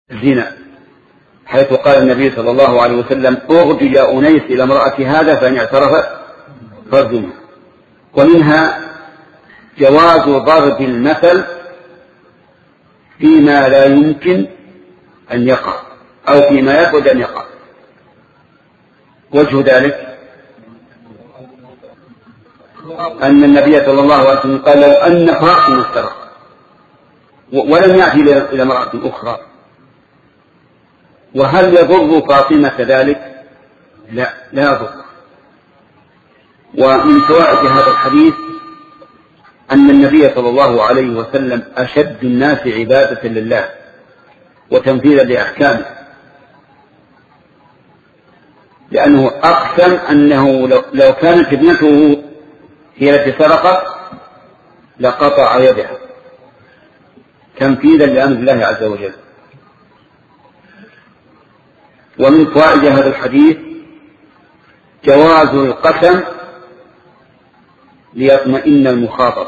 الزنا، حيث قال النبي صلى الله عليه وسلم: اغد يا أنيس إلى امرأة هذا فإن اعترف فارجمه. ومنها جواز ضرب المثل فيما لا يمكن أن يقع أو فيما يبعد أن يقع. وجه ذلك أن النبي صلى الله عليه وسلم قال: لو أن فاطمة سرق، ولم يأتي إلى امرأة أخرى، وهل يضر فاطمة ذلك؟ لا يضر. ومن فوائد هذا الحديث أن النبي صلى الله عليه وسلم أشد الناس عبادة لله وتنفيذا لأحكامه، لأنه أقسم أنه لو كانت ابنته هي التي سرقت لقطع يدها تنفيذا لأمر الله عز وجل. ومن فوائد هذا الحديث جواز القسم ليطمئن المخاطب.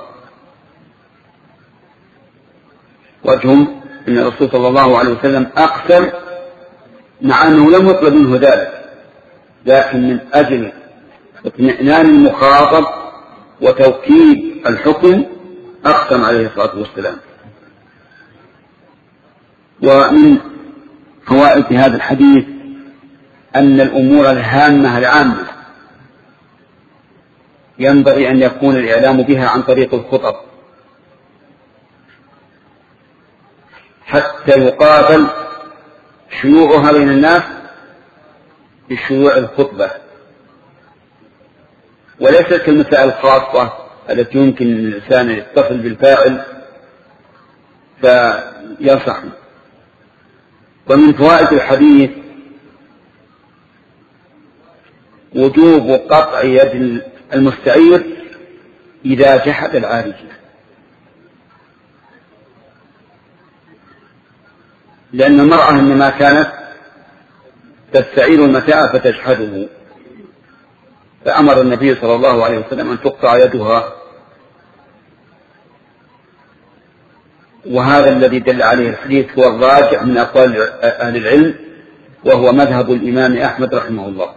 وجهم أن الرسول صلى الله عليه وسلم أقسم مع أنه لم يطلب منه ذلك، لكن من أجل اطمئنان المخاطب وتوكيد الحكم أقسم عليه الصلاة والسلام. ومن فوائد هذا الحديث أن الأمور الهامة العامة ينبغي أن يكون الإعلام بها عن طريق الخطب، حتى يقابل شيوعها بين الناس بشيوع الخطبة، وليست كالمسائل الخاصة التي يمكن الإنسان يتصل بالفاعل فينصح. ومن فوائد الحديث وجوب قطع يد المستعير إذا جحد العارية، لأن المرأة إنما كانت تستعير المتاع فتجحده، فأمر النبي صلى الله عليه وسلم أن تقطع يدها. وهذا الذي دل عليه الحديث هو الراجح من أقوال أهل العلم، وهو مذهب الإمام أحمد رحمه الله.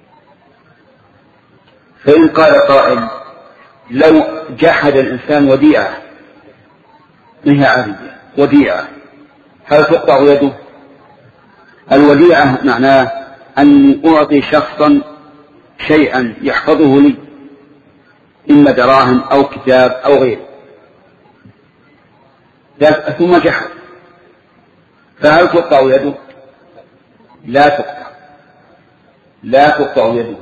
فإن قال قائل: لو جحد الإنسان وديعة، ما هي عارية وديعة، هل تقطع يده؟ الوديعة معناه أن أعطي شخصا شيئا يحفظه لي، إما دراهم أو كتاب أو غيره، ثم جحد، فهل تقطع يده؟ لا تقطع يده.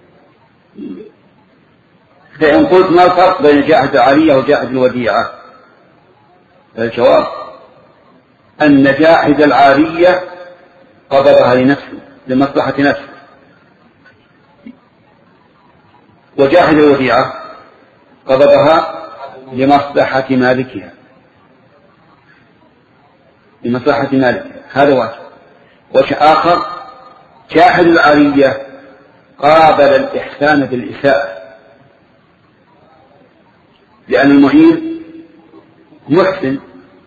فإن قلت: ما الفرق بين جاحد العارية وجاحد الوديعة؟ الجواب أن جاحد العارية قبضها لنفسه لمصلحة نفسه، وجاحد الوديعة قبضها لمصلحة مالكها، هذا واجب. وجه آخر: جاحد العارية قابل الإحسان بالإساءة، لأن المعين محسن،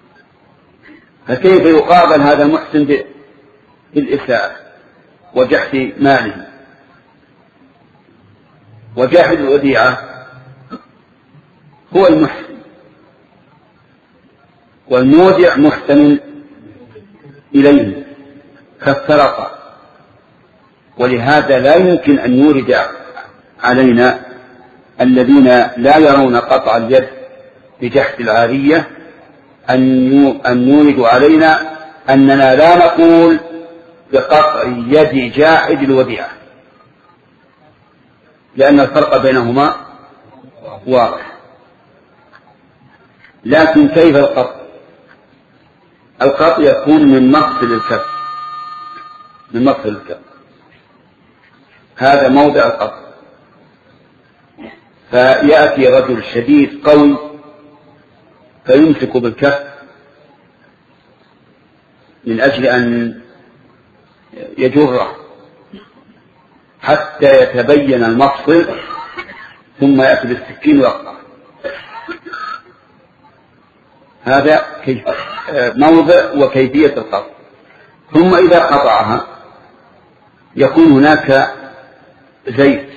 فكيف يقابل هذا المحسن بالإساءة وجحد ماله؟ وجاحد الوديعة هو المحسن، والمودع محسن إليه كالسرقة، ولهذا لا يمكن أن يورد علينا الذين لا يرون قطع اليد بجحد العارية أن يوردوا علينا أننا لا نقول بقطع يد جاحد الوديعة، لأن الفرق بينهما واضح. لكن كيف القطع؟ القطع يكون من مفصل الكف، هذا موضع القطع. فيأتي رجل شديد قوي فيمسك بالكف من أجل أن يجره حتى يتبين المفصل، ثم يأتي بالسكين ويقطع. هذا موضع وكيفية القطع. ثم إذا قطعها يكون هناك زيت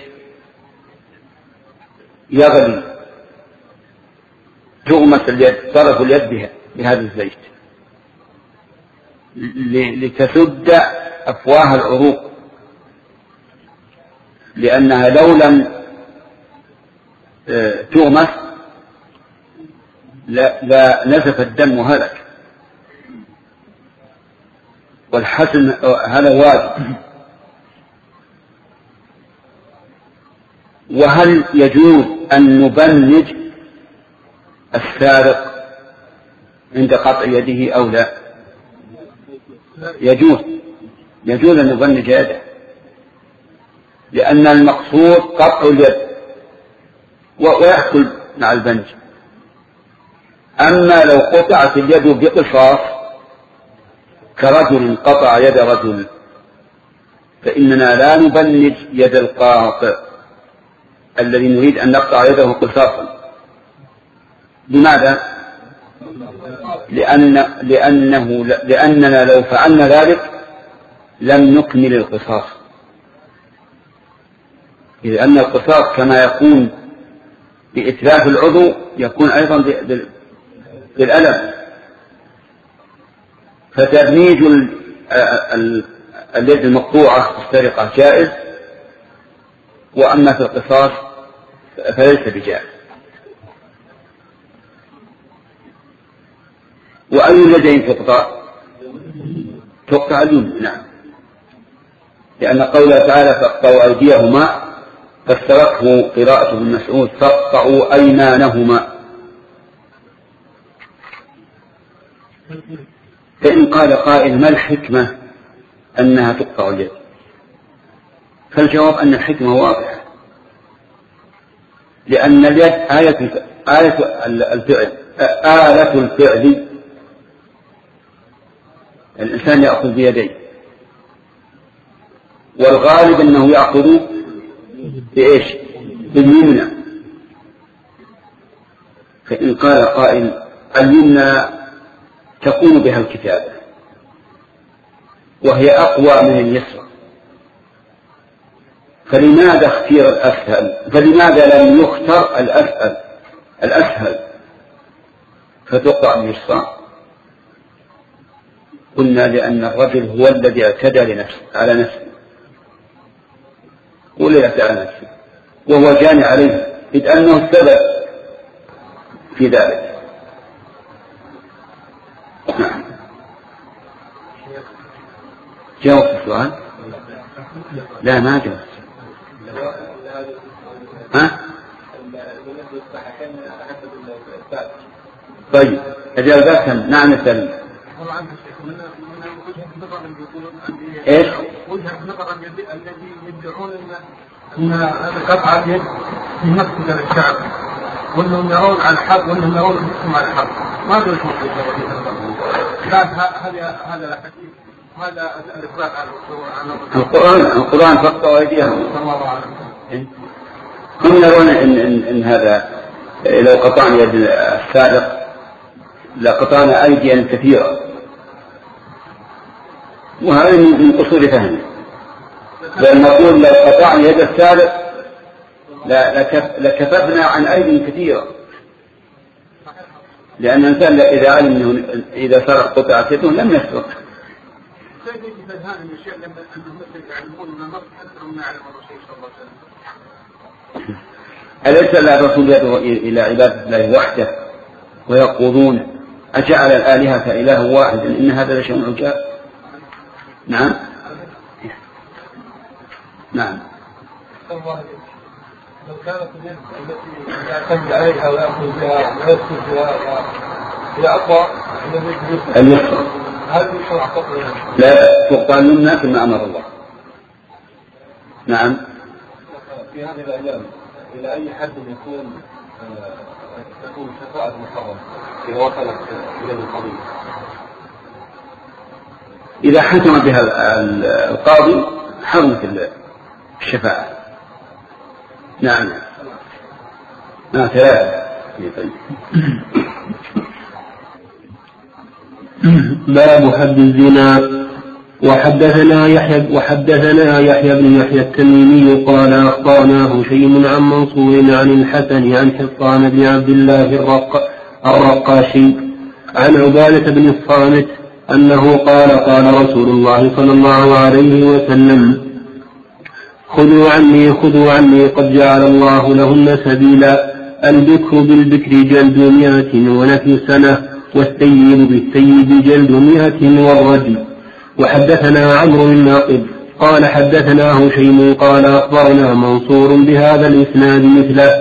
يغلي، تغمس اليد، طرف اليد بهذا الزيت لتسد أفواه العروق، لأنها لو لم تغمس لا نزف الدم وهلك، والحسن هذا واجب. وهل يجوز أن نبنج السارق عند قطع يده أو لا؟ يجوز أن نبنج يده، لأن المقصود قطع اليد ويحصل مع البنج. أما لو قطعت اليد بقصاص كرجل قطع يد رجل فإننا لا نبنج يد القاطع الذي نريد أن نقطع يده قصاصا. لماذا؟ لأننا لو فعلنا ذلك لم نكمل القصاص، لأن القصاص كما يكون بإتلاف العضو يكون أيضا بالألم، فتبنيج اليد المقطوعة في السرقة جائز، وأما في القصاص فليس بجائز. وأي اليدين تقطع اليمنى، نعم، لأن قوله تعالى فاقطعوا أيديهما فاستركه قراءة ابن مسعود فاقطعوا أيمانهما. فإن قال قائل ما الحكمة أنها تقطع اليد؟ فالجواب أن الحكمة واضحة، لأن اليد آلة الفعل، الإنسان يأخذ بيديه، والغالب أنه يأخذ بإيش؟ باليمنى. فإن قال قائل اليمنى تكون بها الكتابة وهي أقوى من اليسرى، فلماذا اختير الأسهل؟ فلماذا لم يختر الأسهل فتقع اليسرى؟ قلنا لأن الرجل هو الذي اعتدى على نفسه، ولا يعتدى على نفسه وهو جاني عليه، إذ أنه السبب في ذلك. نعم. جاوب السؤال؟ لا ما جاوب. ها؟ طيب أجابة نعم السلام. ايش؟ وجهة نظر الذي يدعون ان قطع اليد في نفس الشعب، وانهم يرون على الحق، وانهم يرون الحكم على الحق، ما ادري ايش مقصود هذا الحديث، هذا الاقرار على القرآن فقط ايديهم. هم يرون ان هذا لو قطعنا يد السارق لقطعنا ايديا كثيرة، وهذا من قصور فهمه. لأن نقول لو قطعنا يد السارق لكففنا عن أيدي كثيرة، لأن الإنسان إذا علم أنه إذا سرق قطعة يده لم يسرق. أليس الرسول يدعو إلى عبادة الله وحده ويقولون أجعل الآلهة إله واحد إن هذا لشيء عجاب؟ نعم نعم. لو كانت اليد التي يعتمد عليها ويأخذ بها ويسكت بها هي أقوى من اليسرى، هل يشرع قطعها؟ لا تقطع اليمنى كما أمر الله. نعم. في هذه الأيام إلى أي حد تكون شفاعة محرمة إذا وصلت إلى القضية؟ إذا حكم بها القاضي حرمت الشفاعة. نعم. ثلاثة. باب حد الزنا. وحدثنا يحيى بن يحيى التميمي قال أخبرنا هشيم عن منصور عن الحسن عن حطان بن عبد الله الرقاشي عن عبادة بن الصامت أنه قال قال رسول الله صلى الله عليه وسلم خذوا عني قد جعل الله لهن سبيلا البكر بالبكر جلد 100 ونفي سنة والسيب بالسيب جلد 100 والرجم. وحدثنا عمرو الناقد قال حدثنا هشيم قال أخبرنا منصور بهذا الإسناد مثله.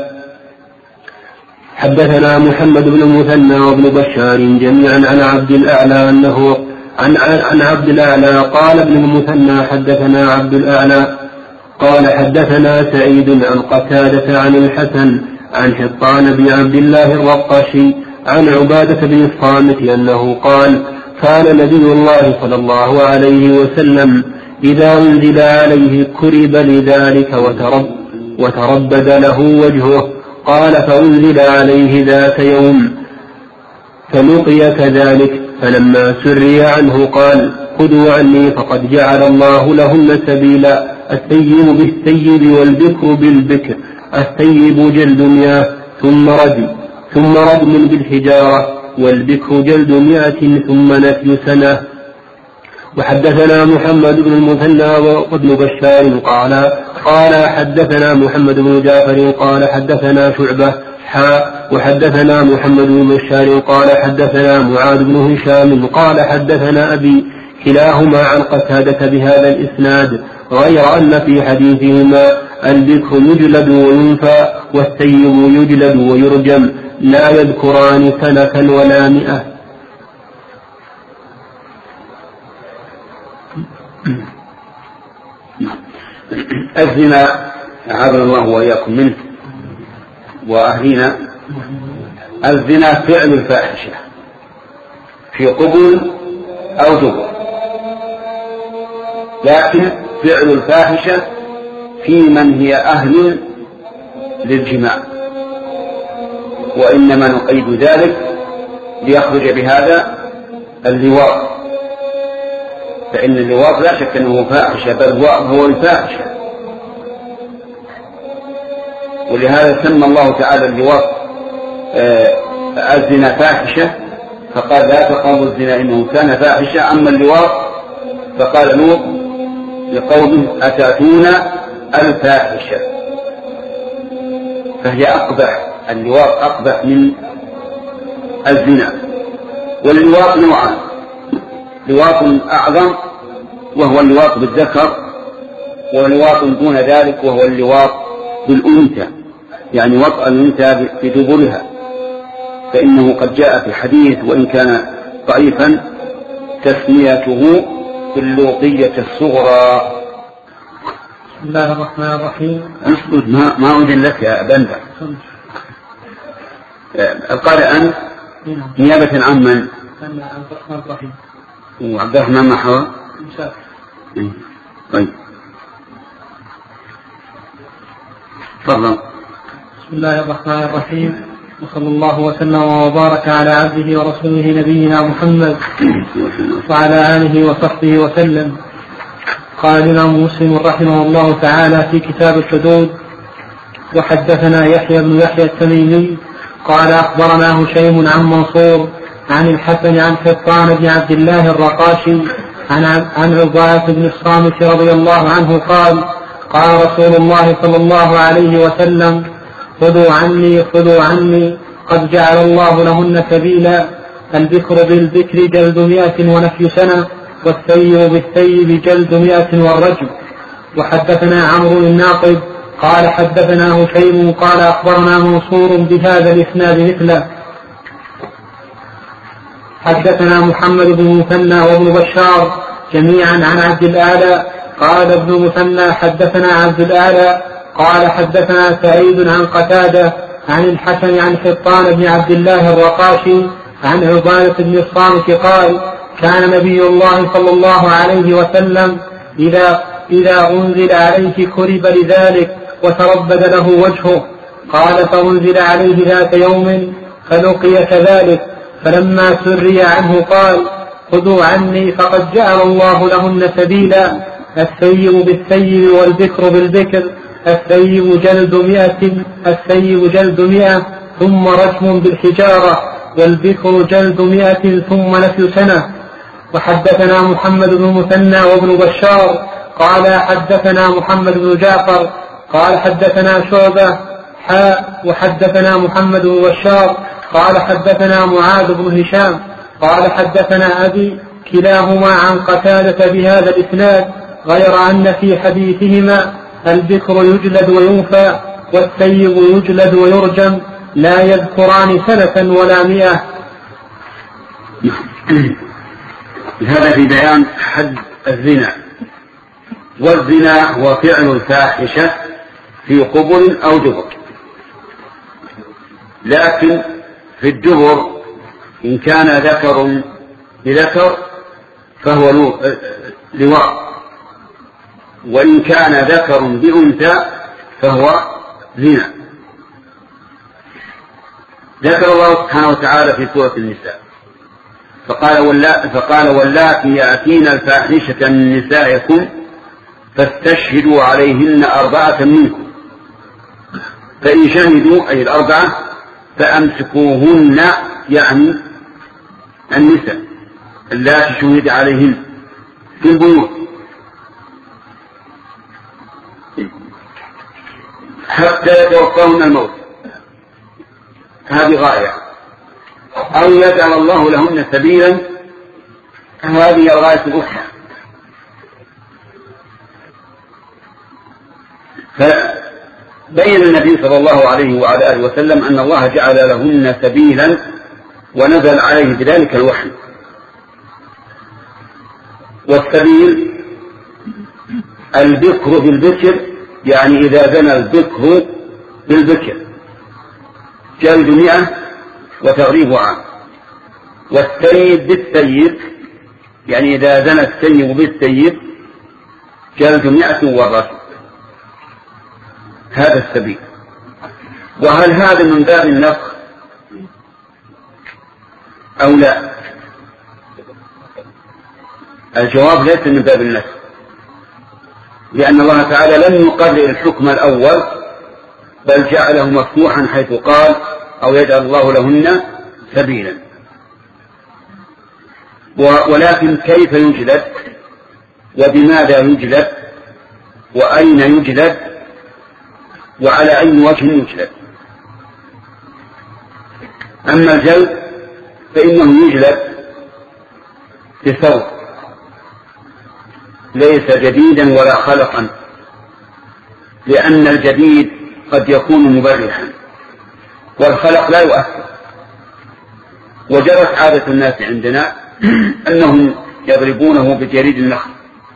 حدثنا محمد بن المثنى وابن بشار جميعا عن عبد الأعلى أنه عن عبد الأعلى قال ابن المثنى حدثنا عبد الأعلى قال حدثنا سعيد عن قتادة عن الحسن عن حطان بن عبد الله الرقاشي عن عبادة بن الصامت أنه قال كان نبي الله صلى الله عليه وسلم إذا أنزل عليه كرب لذلك وتربد له وجهه. قال فأنزل عليه ذات يوم فلقي كذلك فلما سري عنه قال خذوا عني فقد جعل الله لهن سبيلا السيب بالسيب والبكر بالبكر السيب جلد 100 ثم رجم بالحجارة والبكر جلد 100 ثم نفي سنة. وحدثنا محمد بن المثنى وابن بشار قال حدثنا محمد بن جعفر قال حدثنا شعبة وحدثنا محمد بن بشار قال حدثنا معاذ بن هشام قال حدثنا أبي كلاهما عن قتادة بهذا الإسناد غير أن في حديثهما البكر يجلد وينفى والسيب يجلد ويرجم لا يذكران سنة ولا 100. الزنا أعاذنا الله وإياكم منه وأهلنا. الزنا فعل الفاحشة في قبل أو دبر، لكن فعل الفاحشة في من هي أهل للجماع، وإنما نقيد ذلك ليخرج بهذا اللواط، فإن اللواط لا شك أنه فاحشة بل هو الفاحشة، ولهذا سمى الله تعالى اللواط الزنا فاحشة فقال لا تقربوا الزنا إنه كان فاحشة. أما اللواط فقال لوط لقومه أتأتون الفاحشة، فهي أقبح، اللواط أقبح من الزنا. واللواط نوعان، لواط أعظم وهو اللواط بالذكر، ولواط دون ذلك وهو اللواط بالأنثى، يعني وطأ الأنثى بدبرها، فإنه قد جاء في حديث وإن كان ضعيفا تسميته باللوطية الصغرى. بسم الله الرحمن الرحيم. اسكت ما أذن لك يا بندر. قال أن نيابة عن من؟ عبد الرحمن الرحيم. وعبد الرحمن محوى. طيب تفضل. بسم الله الرحمن الرحيم، وصلى الله وسلم وبارك على عبده ورسوله نبينا محمد وعلى آله وصحبه وسلم. قال الإمام مسلم رحمه الله تعالى في كتاب الحدود: وحدثنا يحيى بن يحيى التميمي قال أخبرنا هشيم عن منصور عن الحسن عن حطان بن عبد الله الرقاشي عن عبادة بن الصامت رضي الله عنه قال: قال رسول الله صلى الله عليه وسلم: خذوا عني قد جعل الله لهن سبيلا البكر بالبكر جلد 100 ونفي سنة والسيب بالسيب جلد 100 والرجم. وحدثنا عمرو الناقد قال حدثنا هشيم قال أخبرنا منصور بهذا الإسناد مثله. حدثنا محمد بن المثنى وابن بشار جميعا عن عبد الأعلى قال ابن المثنى حدثنا عبد الأعلى قال حدثنا سعيد عن قتادة عن الحسن عن حطان بن عبد الله الرقاشي عن عبادة بن الصامت قال: كان نبي الله صلى الله عليه وسلم إذا أنزل عليه كرب لذلك وتربد له وجهه. قال: فأنزل عليه ذات يوم فلقي كذلك فلما سري عنه قال: خذوا عني فقد جعل الله لهن سبيلا، الثيب بالثيب والبكر بالبكر، الثيب جلد 100 ثم رجم بالحجارة، والبكر جلد 100 ثم نفي سنة. وحدثنا محمد بن مثنى وابن بشار قال حدثنا محمد بن جعفر قال حدثنا شعبة وحدثنا محمد بن بشار قال حدثنا معاذ بن هشام قال حدثنا أبي كلاهما عن قتادة بهذا الإسناد، غير أن في حديثهما البكر يجلد وينفى والثيب يجلد ويرجم، لا يذكران سنة ولا 100. هذا في بيان حد الزنا، والزنا هو فعل الفاحشة في قبل أو دبر، لكن في الدبر إن كان ذكر بذكر فهو لواء، وإن كان ذكر بأنثى فهو زنا. ذكر الله سبحانه وتعالى في سورة النساء فقال واللاتي يأتين الفاحشة من نسائكم فاستشهدوا عليهن 4 منكم، فإن شهدوا أي 4 فأمسكوهن، يعني النساء اللاتي شهد عليهن في البيوت حتى يتوفاهن الموت، هذه غاية، أو يجعل الله لهن سبيلا، هذه الغاية الأخرى. فبين النبي صلى الله عليه وعلى آله وسلم أن الله جعل لهن سبيلا ونزل عليه بذلك الوحي. والسبيل البكر بالبكر، يعني إذا زنى البكر بالبكر جلد 100 وتغريب عام، والسيد بالسيد، يعني إذا زنى السيد بالسيد جلد 100 والرجم. هذا السبيل. وهل هذا من باب النسخ أو لا؟ الجواب ليس من باب النسخ، لأن الله تعالى لم يقرر الحكم الأول بل جعله مفتوحا حيث قال أو يجعل الله لهن سبيلا. ولكن كيف يجلد وبماذا يجلد وأين يجلد وعلى أي وجه يجلد؟ أما الجلد فإنه يجلد بثوب ليس جديدا ولا خلقا، لأن الجديد قد يكون مبرحا والخلق لا يؤثر. وجرت عادة الناس عندنا أنهم يضربونه بجريد النخل.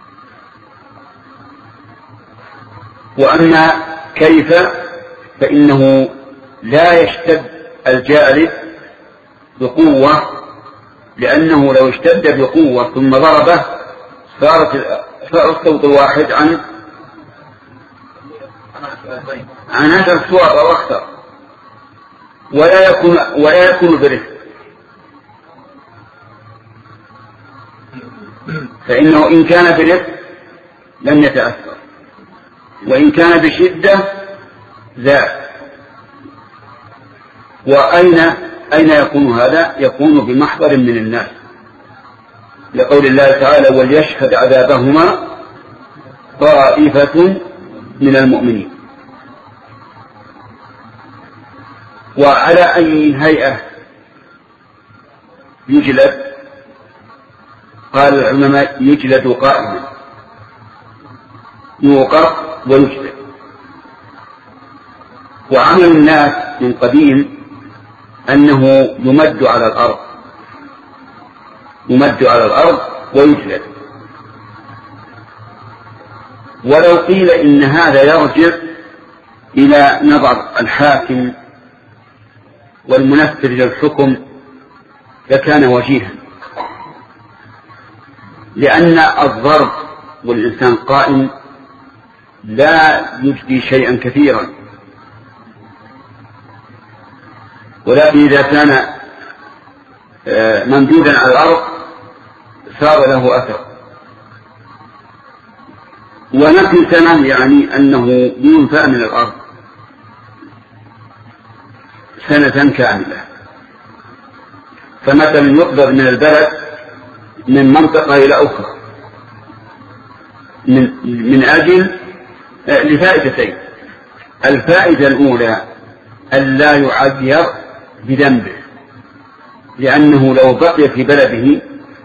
وأما كيف فإنه لا يشتد الجالد بقوة، لأنه لو اشتد بقوة ثم ضربه صار الصوت الواحد عن 10 صور أو أكثر، ولا يكون برفق. فإنه إن كان برفق لم يتأثر، وإن كان بشدة زاد. أين يكون هذا؟ يكون بمحضر من الناس، لقول الله تعالى وليشهد عذابهما طائفة من المؤمنين. وعلى أي هيئة يجلد؟ قال العلماء يجلد قائما، يوقف ويجلد. وعمل الناس من قديم أنه يمد على الأرض ويجلد. ولو قيل إن هذا يرجع إلى نظر الحاكم والمنفذ للحكم لكان وجيها، لأن الضرب والإنسان قائم لا يجدي شيئا كثيرا، ولكن إذا كان ممدودا على الأرض صار له أثر. ونفي سنة يعني أنه ينفى من الأرض سنة كاملة. فمثلا يقدر من البلد من منطقة إلى أخرى من أجل لفائدتين: الفائدة الأولى ألا يعذر بذنبه، لأنه لو بقي في بلده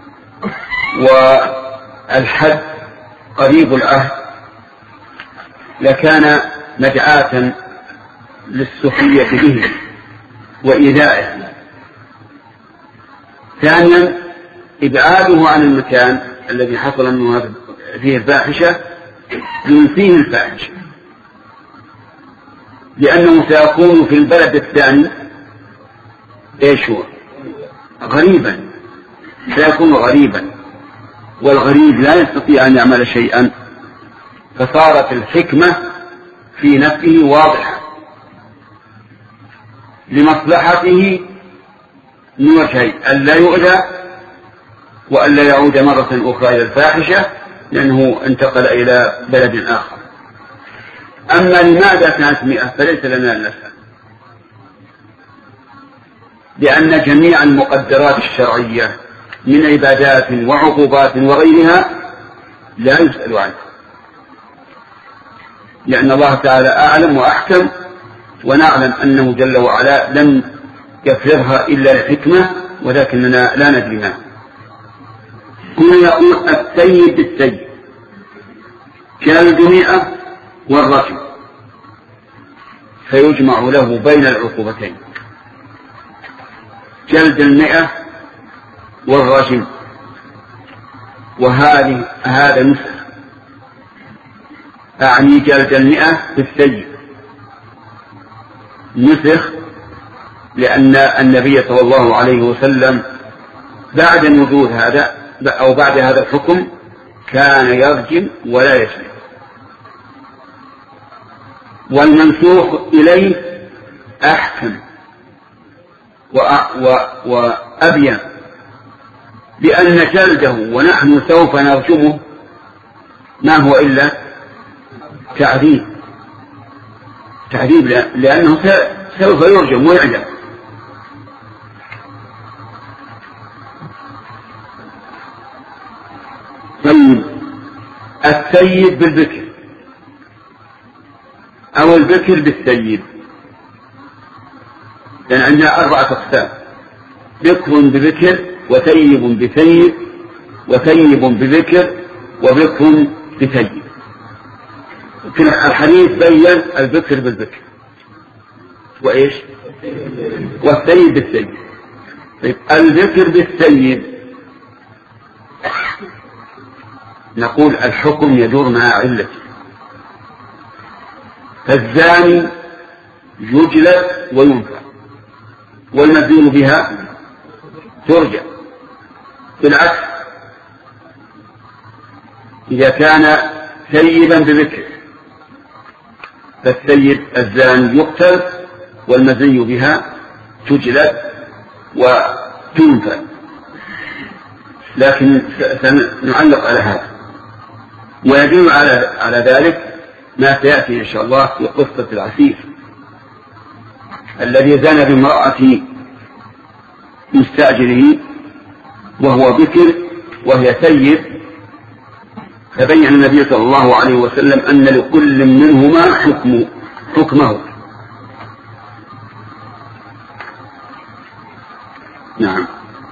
والحد قريب العهد لكان مدعاة للسخرية به وإيذائه. ثانيا إبعاده عن المكان الذي حصل منه فيه الفاحشة ينفيه الفاحشة، لأنه سيكون في البلد الثاني إيش هو؟ غريبا، سيكون غريبا، والغريب لا يستطيع أن يعمل شيئا. فصارت الحكمة في نفسه واضحة لمصلحته من وجهين: ألا يؤذى وألا يعود مرة أخرى إلى الفاحشة لأنه انتقل إلى بلد آخر. أما لماذا كانت 100 فليس لنا أن نسأل، لأن جميع المقدرات الشرعية من عبادات وعقوبات وغيرها لا يسأل عنها، لأن الله تعالى أعلم وأحكم، ونعلم أنه جل وعلا لم يفرضها إلا لحكمة، ولكننا لا ندري ما. كنا يقول السيد بالسيد جلد 100 والرجم، فيجمع له بين العقوبتين: جلد 100 والرجم. هذا نسخ، أعني جلد 100 بالسيد نسخ، لأن النبي صلى الله عليه وسلم بعد نزول هذا أو بعد هذا الحكم كان يرجم ولا يجلد. والمنسوخ إليه أحكم وأبين، لأن جلده ونحن سوف نرجمه ما هو إلا تعذيب، لأنه سوف يرجم ويعدم. طيب السيد بالبكر أو البكر بالسيد، لأن عندنا 4 أقسام: بكر ببكر، وثيب بثيب، وثيب ببكر، وبكر بثيب. الحديث بين البكر بالبكر وإيش؟ والثيب بالثيب. طيب البكر بالثيب نقول الحكم يدور مع علته، فالزاني يجلد وينفى، والمزين بها ترجع. بالعكس إذا كان ثيبا ببكر فالثيب الزاني يقتل والمزي بها تجلد وتنفى. لكن سنعلق على هذا، ويدل على ذلك ما سيأتي إن شاء الله في قصة العسير الذي زنى بامرأة مستأجره وهو بكر وهي ثيب، فبين النبي صلى الله عليه وسلم أن لكل منهما حكمه. نعم.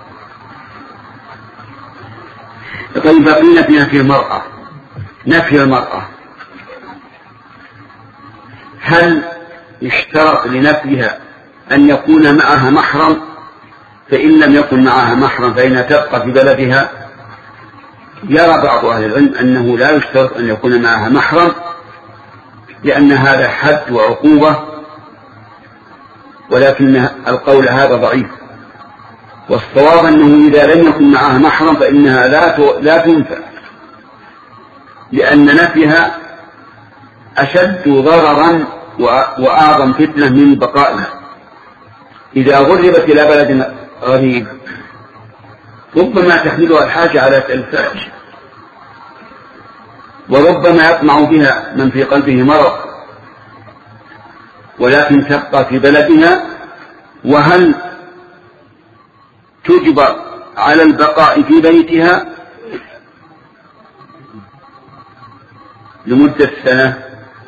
طيب بقينا في نفي المرأة، هل يشترط لنفيها أن يكون معها محرم؟ فإن لم يكن معها محرم فإنها تبقى في بلدها. يرى بعض أهل العلم أنه لا يشترط أن يكون معها محرم، لأن هذا حد وعقوبة، ولكن القول هذا ضعيف، والصواب أنه إذا لم يكن معها محرم فإنها لا تنفع، لأن نفيها أشد ضررا وأعظم فتنة من بقائها. إذا غربت إلى بلد غريب ربما تحملها الحاجة على الفاحشة، وربما يطمع بها من في قلبه مرض، ولكن تبقى في بلدها. وهل تجبر على البقاء في بيتها لمدة سنة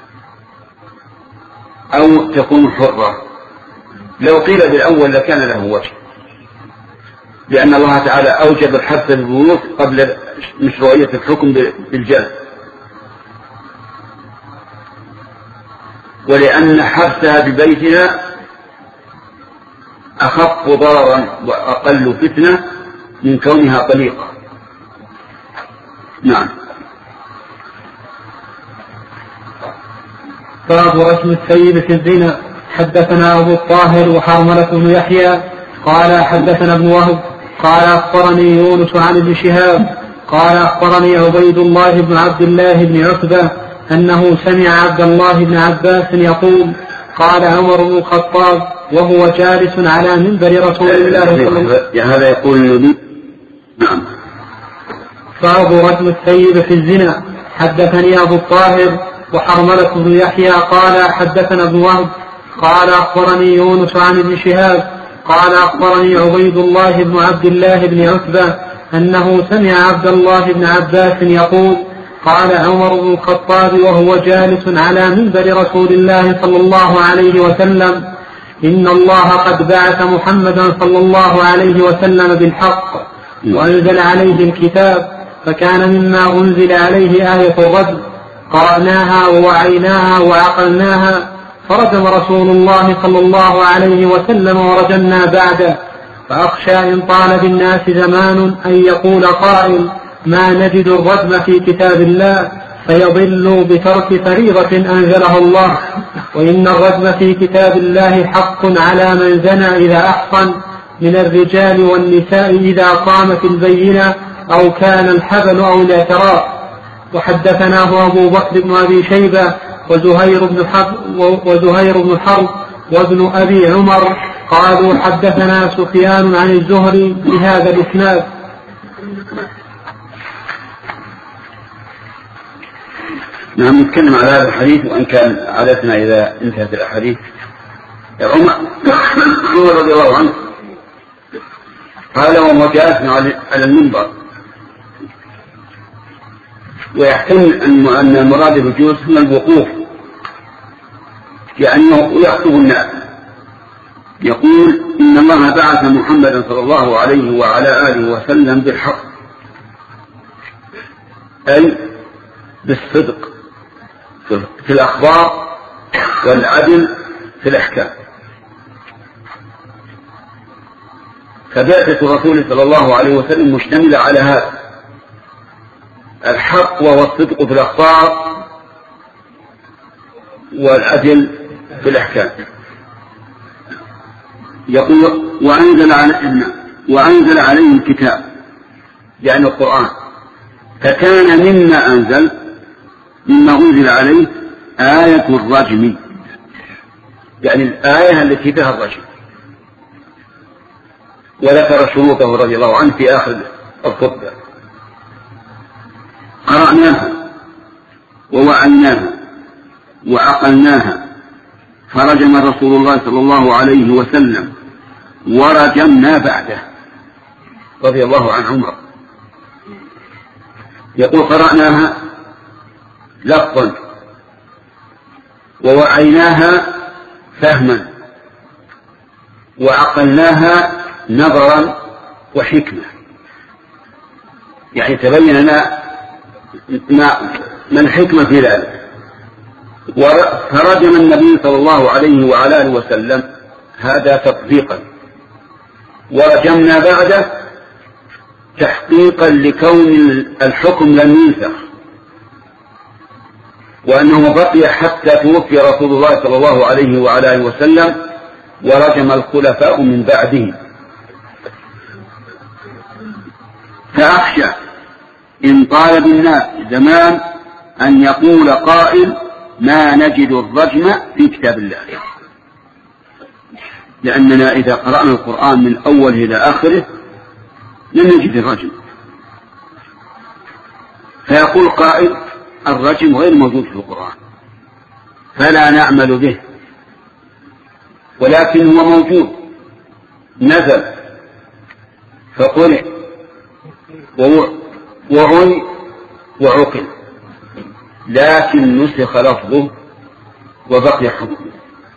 أو تكون حرة؟ لو قيل بالأول لكان له وجه، لأن الله تعالى أوجب الحبس في البيوت قبل مشروعية الحكم بالجلد، ولأن حبسها ببيتها أخف ضررا وأقل فتنة من كونها طليقة. نعم. باب رجم الثيب في الزنا. حدثنا أبو الطاهر وحرملة بن يحيى قال حدثنا ابن وهب قال أخبرني يونس عن ابن شهاب قال أخبرني عبيد الله بن عبد الله بن عتبة أنه سمع عبد الله بن عباس يقول قال عمر بن الخطاب وهو جالس على منبر رسول الله صلى الله عليه وسلم. هذا يقول النبي. نعم. باب رجم الثيب في الزنا. حدثني أبو الطاهر وحرملة بن يحيى قال حدثنا ابن وهب قال أخبرني يونس عن ابن شهاب قال أخبرني عبيد الله بن عبد الله بن عتبة أنه سمع عبد الله بن عباس يقول قال عمر بن الخطاب وهو جالس على منبر رسول الله صلى الله عليه وسلم إن الله قد بعث محمدا صلى الله عليه وسلم بالحق وأنزل عليه الكتاب، فكان مما أنزل عليه آية الرجم قرأناها ووعيناها وعقلناها، فرجم رسول الله صلى الله عليه وسلم ورجمنا بعده. فأخشى إن طال بالناس زمان أن يقول قائل ما نجد الرجم في كتاب الله فيضل بترك فريضة أنزلها الله، وإن الرجم في كتاب الله حق على من زنى إذا أحصن من الرجال والنساء إذا قامت البينة أو كان الحبل أو الاعتراف. وحدثناه أبو بكر بن أبي شيبة وزهير بن حرب وابن أبي عمر قالوا حدثنا سفيان عن الزهري بهذا الإسناد. نعم. نتكلم على هذا الحديث، وإن كان عادتنا إذا انتهت الأحاديث. عمر رضي الله عنه قال وهو جالس على المنبر، ويحتمل أن المراد بالجلوس هو الوقوف، لأنه يخطب الناس يقول إن الله بعث محمدا صلى الله عليه وعلى آله وسلم بالحق، أي بالصدق في الأخبار والعدل في الأحكام. فبعثة الرسول صلى الله عليه وسلم مشتملة على هذا الحق، وهو الصدق في الأخبار والعدل في الأحكام. يقول وأنزل عليه الكتاب، يعني القرآن، فكان مما أنزل عليه آية الرجم، يعني الآية التي فيها الرجم، وذكر شروطه رضي الله عنه في آخر الخطبة. قرأناها ووعيناها وعقلناها، فرجم رسول الله صلى الله عليه وسلم ورجمنا بعده، رضي الله عن عمر. يقول قرأناها لفظا ووعيناها فهما وعقلناها نظرا وحكمة، يعني تبين لنا ما الحكمة في ذلك. فرجم النبي صلى الله عليه وعلى آله وسلم، هذا تطبيقا، ورجمنا بعده تحقيقا لكون الحكم لم ينسخ، وأنه بقي حتى توفي رسول الله صلى الله عليه وعلى آله وسلم، ورجم الخلفاء من بعده. فأخشى إن طال بالناس زمان أن يقول قائل ما نجد الرجم في كتاب الله، لأننا إذا قرأنا القرآن من أوله إلى آخره لم نجد الرجم. فيقول قائل الرجم غير موجود في القرآن فلا نعمل به، ولكن هو موجود، نزل فقرئ وعي وعقل، لكن نسخ لفظه وبقي حكمه،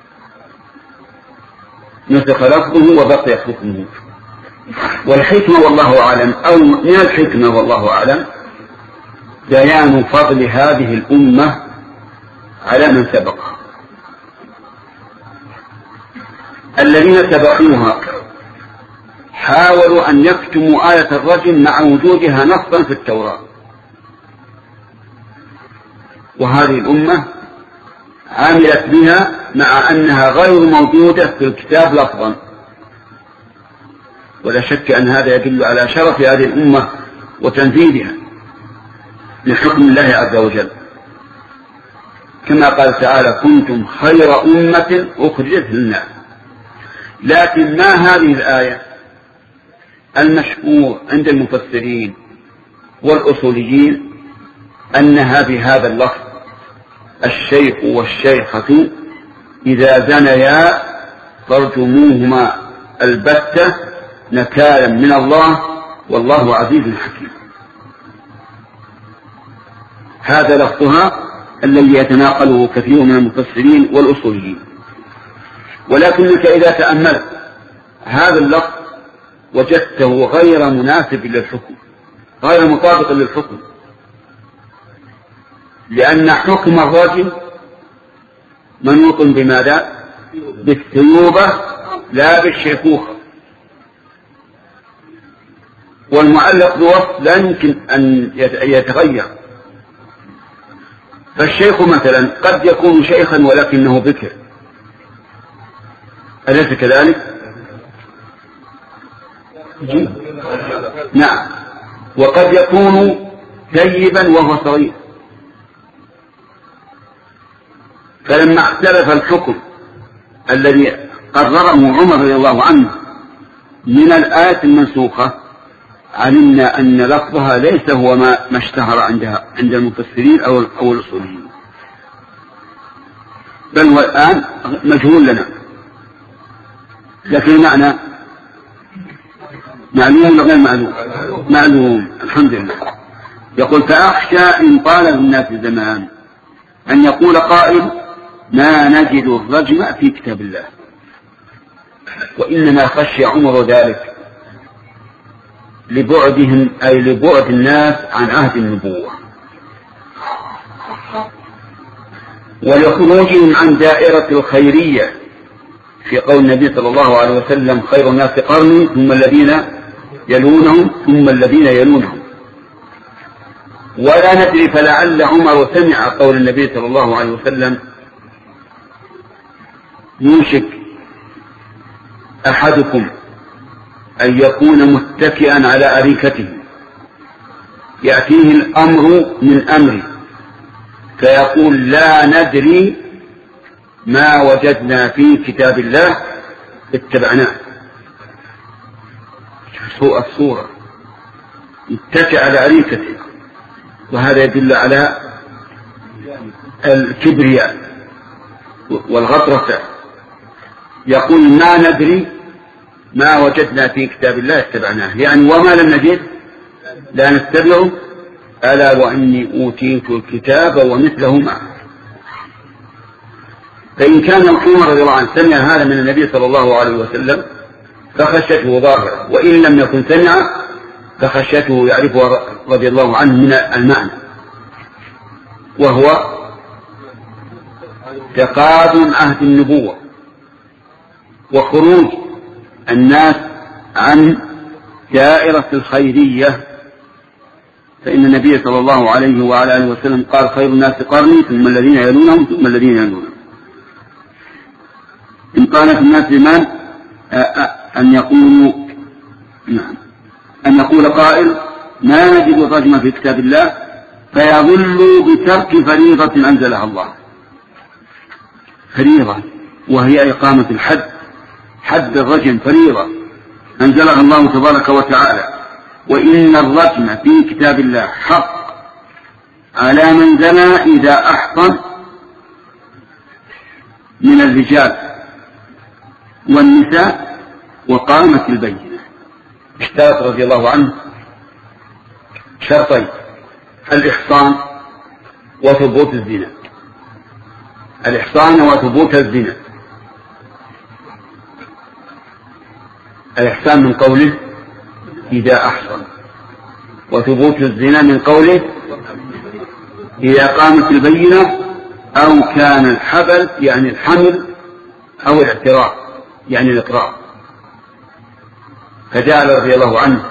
نسخ لفظه وبقي حكمه. والحكمة والله أعلم، أو من الحكمة والله أعلم، بيان فضل هذه الأمة على من سبقها. الذين سبقوها حاولوا أن يكتموا آية الرجم مع وجودها نصا في التوراة، وهذه الأمة عملت بها مع أنها غير موجودة في الكتاب لفظا. ولا شك أن هذا يدل على شرف هذه الأمة وتنفيذها لحكم الله عز وجل، كما قال تعالى كنتم خير أمة أخرجت للناس. لكن ما هذه الآية؟ المشهور عند المفسرين والأصوليين أنها بهذا اللفظ: الشيخ والشيخة إذا زنيا فارجموهما البتة نكالا من الله والله عزيز حكيم. هذا لفظها الذي يتناقله كثير من المفسرين والأصوليين. ولكنك إذا تأملت هذا اللفظ وجدته غير مناسب للحكم، غير مطابق للحكم، لأن حكم الرجل منوط بماذا؟ بالثيوبة لا بالشيخوخة. والمعلق بوصف لا يمكن أن يتغير. فالشيخ مثلا قد يكون شيخا ولكنه بكر، أليس كذلك؟ نعم. وقد يكون ثيبا وهو صغير. فلما اختلف الحكم الذي قرره عمر رضي الله عنه من الآية المنسوخة علمنا أن لفظها ليس هو ما اشتهر عند المفسرين أو الأصوليين، بل هو الآن مجهول لنا. لكن معنى معلوم وغير معلوم؟ معلوم الحمد لله. يقول فأخشى إن طال الناس زمان أن يقول قائل ما نجد الرجم في كتاب الله، وإنما خشي عمر ذلك لبعدهم أي لبعد الناس عن عهد النبوة ولخروجهم عن دائرة الخيرية في قول النبي صلى الله عليه وسلم خير الناس قرني ثم الذين يلونهم ثم الذين يلونهم. ولا ندري فلعل عمر سمع قول النبي صلى الله عليه وسلم يوشك أحدكم أن يكون متكئا على أريكته يأتيه الأمر من أمري فيقول لا ندري ما وجدنا في كتاب الله اتبعناه. سوء الصورة يتكئ على أريكته، وهذا يدل على الكبرياء والغطرسة. يقول ما ندري ما وجدنا في كتاب الله اتبعناه، يعني وما لم نجد لا نتبعه. ألا وإني أوتيت الكتاب ومثله معه. فإن كان عمر رضي الله عنه سمع هذا من النبي صلى الله عليه وسلم فخشيته ظاهرة، وإن لم يكن سمع فخشيته يعرفه رضي الله عنه من المعنى، وهو تقادم عهد النبوة وخروج الناس عن دائرة الخيرية. فإن النبي صلى الله عليه وعلى آله وسلم قال خير الناس قرني ثم الذين يلونهم ثم الذين يلونهم. إن قال في الناس من أن يقولوا أن يقول قائل ما نجد الرجم في كتاب الله فيظل بترك فريضة أنزلها الله. فريضة وهي إقامة الحد، حد الرجم فريضة أنزلها الله تبارك وتعالى، وإن الرجم في كتاب الله حق على من زنى إذا أحصن من الرجال والنساء وقامت البينة. اشترط رضي الله عنه شرطين: الإحصان وثبوت الزنا. الإحصان وثبوت الزنا. الإحصان من قوله إذا أحصن، وثبوت الزنا من قوله إذا قامت البينة أو كان الحبل يعني الحمل أو الاعتراف يعني الإقرار. فجعل رضي الله عنه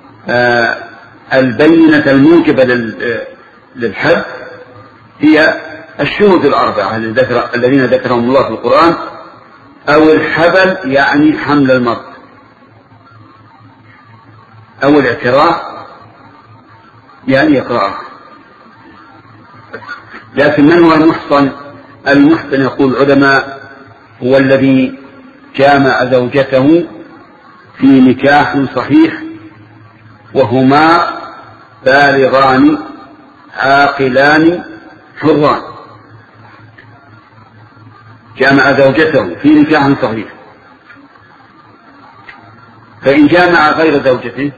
البينة الموجبة للحد هي الشهود الأربعة الذين ذكرهم الله في القرآن، أو الحبل يعني حمل المرض، أو الاعتراف يعني إقرار. لكن من هو المحصن؟ المحصن يقول العلماء هو الذي جامع زوجته في نكاح صحيح وهما بالغان عاقلان حران. جامع زوجته في نكاح صحيح، فإن جامع غير زوجته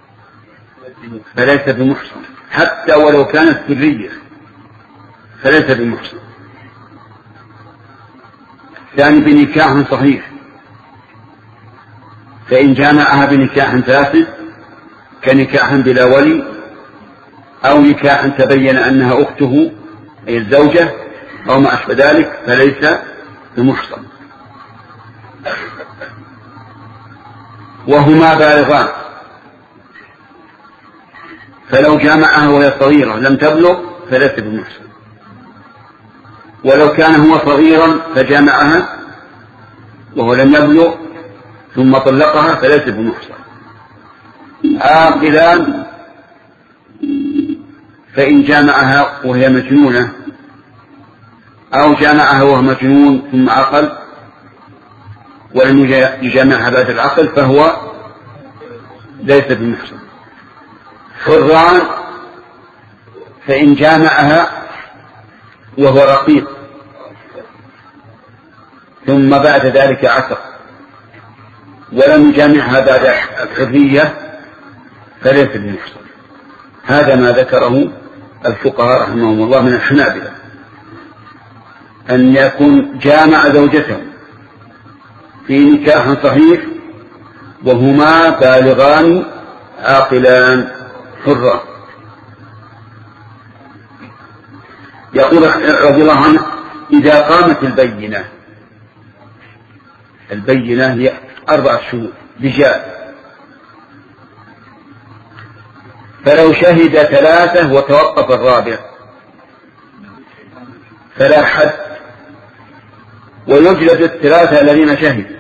فليس بمحصن، حتى ولو كانت سرية فليس بمحصن. ثاني بنكاح صحيح، فإن جامعها بنكاح فاسد كنكاح بلا ولي أو نكاح تبين أنها أخته أي الزوجة أو ما أشبه ذلك فليس بمحصن. وهما بالغان، فلو جامعها وهي صغيرة لم تبلغ فليس بمحصن، ولو كان هو صغيرا فجامعها وهو لم يبلغ ثم طلقها فليس بمحصن. عاقلان، فإن جامعها وهي مجنونة أو جامعها وهو مجنون ثم عقل ولم يجامعها بعد العقل فهو ليس بمحصن. حران، فإن جامعها وهو رقيق ثم بعد ذلك عتق ولم يجامعها بعد الحرية فليس بمحصن. هذا ما ذكره الفقهاء رحمهم الله من الحنابلة، أن يكون جامع زوجته في نكاح صحيح وهما بالغان عاقلان حران. يقول رضي الله عنه إذا قامت البينة هي 4 شهود رجال، فلو شهد 3 وتوقف الرابع فلا حد، ويجلد 3 الذين شهدوا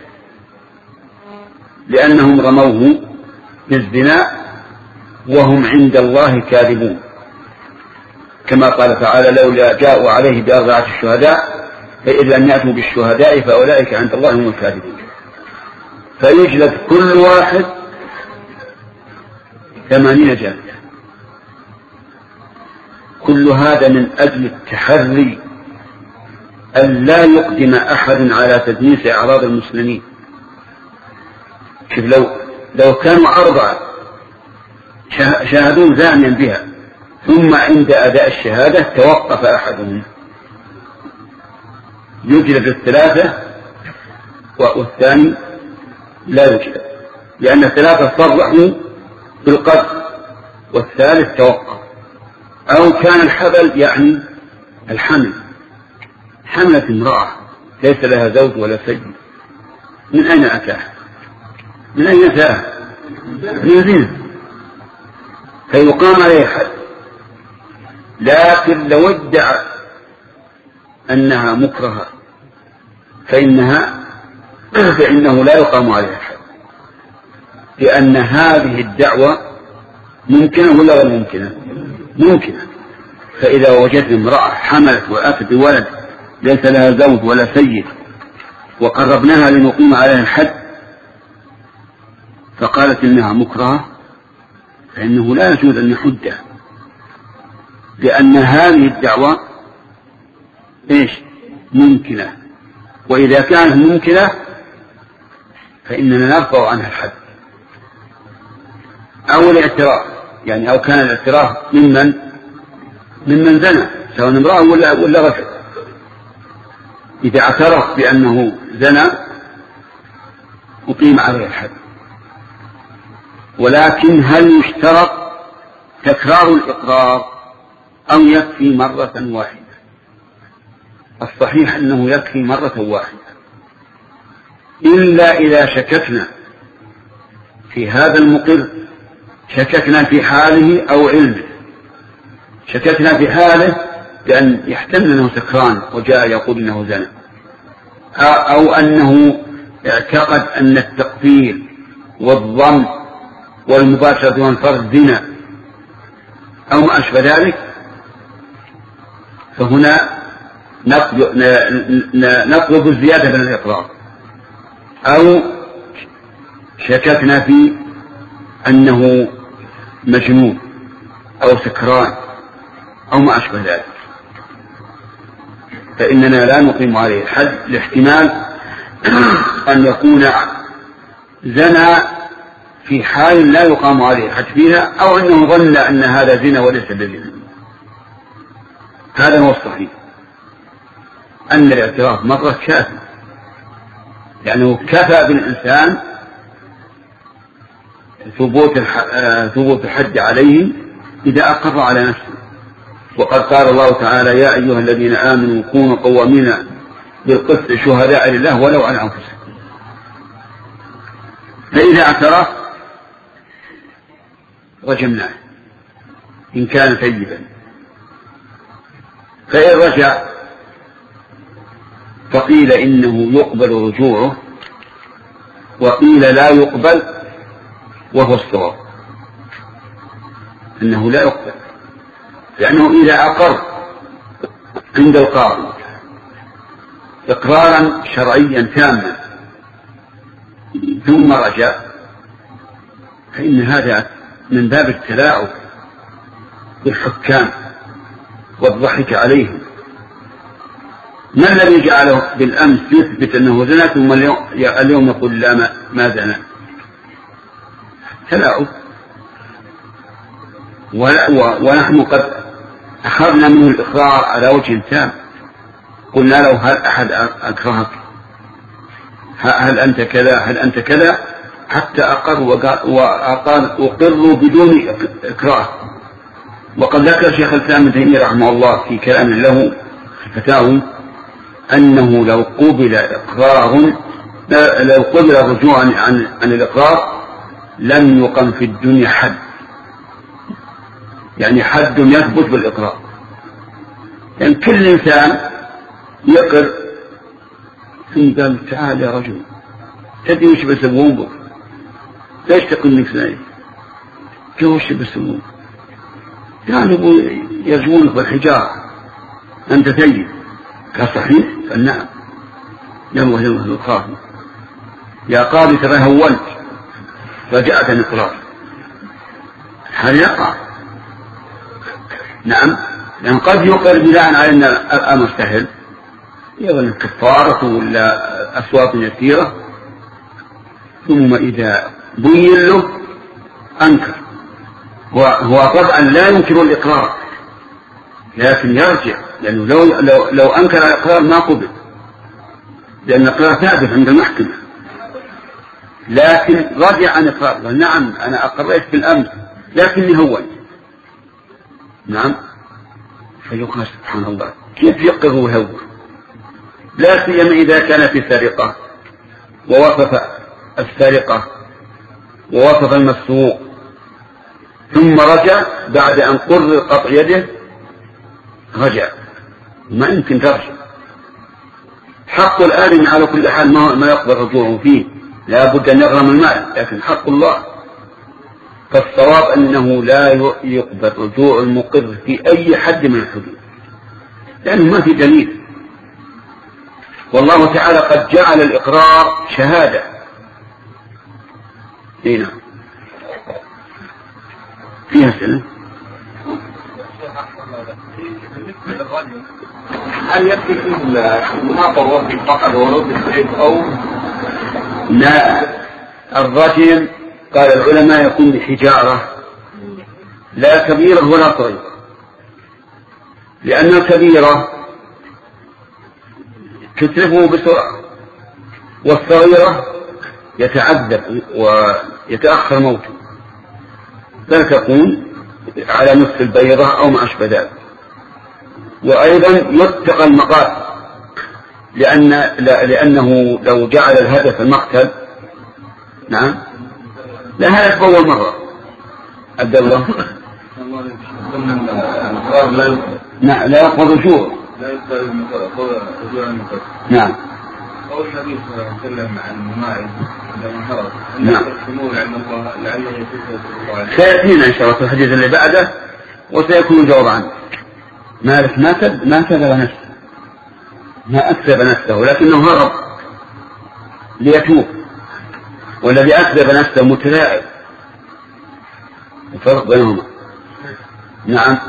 لأنهم رموه بالزنا وهم عند الله كاذبون، كما قال تعالى لولا جاءوا عليه ب4 شهداء فإن لم يأتوا بالشهداء فأولئك عند الله هم الكاذبون. فيجلد كل واحد 80 جلدة. كل هذا من أجل التحري أن لا يقدم أحد على تدنيس أعراض المسلمين. شوف لو كانوا 4 شاهدوا زانيا بها ثم عند أداء الشهادة توقف أحدهم يجلد 3 والثاني لا يجلد، لأن 3 صرحوا بالقتل والثالث توقف. أو كان الحبل يعني الحمل، حملت امرأة ليس لها زوج ولا سيد، من أين أتاها؟ من أين أتاها؟ من زنا، فيقام عليه حد. لكن لو ادعى أنها مكرهة فإنه لا يقام عليه حد، لأن هذه الدعوة ممكنة ولا غير ممكنة؟ ممكنة. فإذا وجدت امرأة حملت وأتت بولد ليس لها زوج ولا سيد وقربناها لنقيم عليها الحد فقالت إنها مكرهة فإنه لا يجوز أن يحده، لأن هذه الدعوة ممكنة، وإذا كانت ممكنة فإننا نرفع عنها الحد. أو الاعتراف، يعني أو كان الاعتراف ممن زنى، سواء امرأة ولا رجل، إذا اعترف بأنه زنى أقيم عليه الحد. ولكن هل يشترط تكرار الإقرار أو يكفي مرة واحدة؟ الصحيح أنه يكفي مرة واحدة، إلا إذا شككنا في هذا المقر، شككنا في حاله أو علمه. شككنا في حاله بأن يحتمل أنه سكران وجاء يقول إنه زنى، أو أنه اعتقد أن التقبيل والضم والمباشرة والفرد زنا أو ما أشبه ذلك، فهنا نطلب الزيادة من الإقرار. أو شككنا في أنه مجنون أو سكران أو ما أشبه ذلك، فإننا لا نقيم عليه الحد، لاحتمال أن يكون زنى في حال لا يقام عليه الحد فيها، أو أنه ظن أن هذا زنا وليس بزنا. هذا هو الصحيح، أن الاعتراف مرة كافي، لأنه كفى بالإنسان ثبوت الحد عليه إذا أقر على نفسه. وقد قال الله تعالى: يا أيها الذين آمنوا كونوا قوامين بالقسط شهداء لله ولو على أنفسهم. فإذا اعترف رجمناه إن كان ثيبا، فإن رجع فقيل إنه يقبل رجوعه، وقيل لا يقبل، وهو الصواب أنه لا يقبل، لأنه إذا أقر عند القاضي إقرارا شرعيا تاما ثم رجع، فإن هذا من باب التلاعب بالحكام والضحك عليهم. ما الذي جعله بالأمس يثبت أنه زنا ثم اليوم يقول لا ما زنا؟ تلاعب. ونحن قد أخذنا منه الإقرار على وجه تام، قلنا له: هل أحد أكرهك؟ هل أنت كذا؟ هل أنت كذا؟ حتى أقر وقال أقر بدون إكراه. وقد ذكر شيخ الإسلام ابن تيمية رحمه الله في كلام له في فتاوى أنه لو قبل رجوعا عن الإقرار لم يقم في الدنيا حد، يعني حد يثبت بالإقرار. يعني كل إنسان يقر ثم قال: تعال يا رجل، تدري وش بيسوون بك؟ ليش تقول لك زين؟ كيف وش بيسوون؟ يعني يرجمونك بالحجارة، أنت ثيب. قال: صحيح؟ قال: نعم. يلا القاضي: يا قاضي ترى هولت، رجعت عن الإقرار. هل يقع؟ نعم، لأن قد يقر بناء على أن الأمر سهل، يظن كفارة ولا أصوات يسيرة، ثم إذا بين له أنكر. هو طبعا لا ينكر الإقرار، لكن يرجع، لأنه لو أنكر الإقرار ما قبل، لأن الإقرار ثابت عند المحكمة. لكن رجع عن إقرار: نعم أنا أقريت في الأمس لكني هولت. نعم. فيقال: سبحان الله، كيف يقر ويهول؟ لا سيما إذا كان في سرقة ووصف السرقة ووصف المسروق ثم رجع بعد أن قرر قطع يده، رجع، ما يمكن ترجع. حق الآدم على كل حال ما يقبل رجوعه فيه، لا بد أن يغرم المال، لكن حق الله. فالصواب أنه لا يقبل رجوع المقر في أي حد من الحدود، لأنه ما في دليل. والله تعالى قد جعل الإقرار شهادة. هنا فيها سنة. هل يكفي في المناطر فقط ولو بالسيف أو لا؟ الرجم قال العلماء يكون بحجارة لا كبيرة ولا صغيرة، لأن الكبيرة تتلفه بسرعة والصغيرة يتعذب ويتأخر موته، بل تكون على نصف البيضة أو ما أشبه ذلك. وأيضا يتقى المقاتل، لأنه لو جعل الهدف المقتل نعم لا هلك أول مرة. عبد الله نعم لا يقبض رجوع. نعم. قول النبي صلى الله عليه وسلم عن الماعز عندما انهرت نعم عند الله لعله يفوت سيأتينا إن شاء الله في الحديث اللي بعده وسيكون الجواب عنه. مالك ما كذب نفسه، ما أكذب نفسه، ولكنه هرب ليتوب، والذي أكذب نفسه متلاعب، الفرق بينهما. نعم.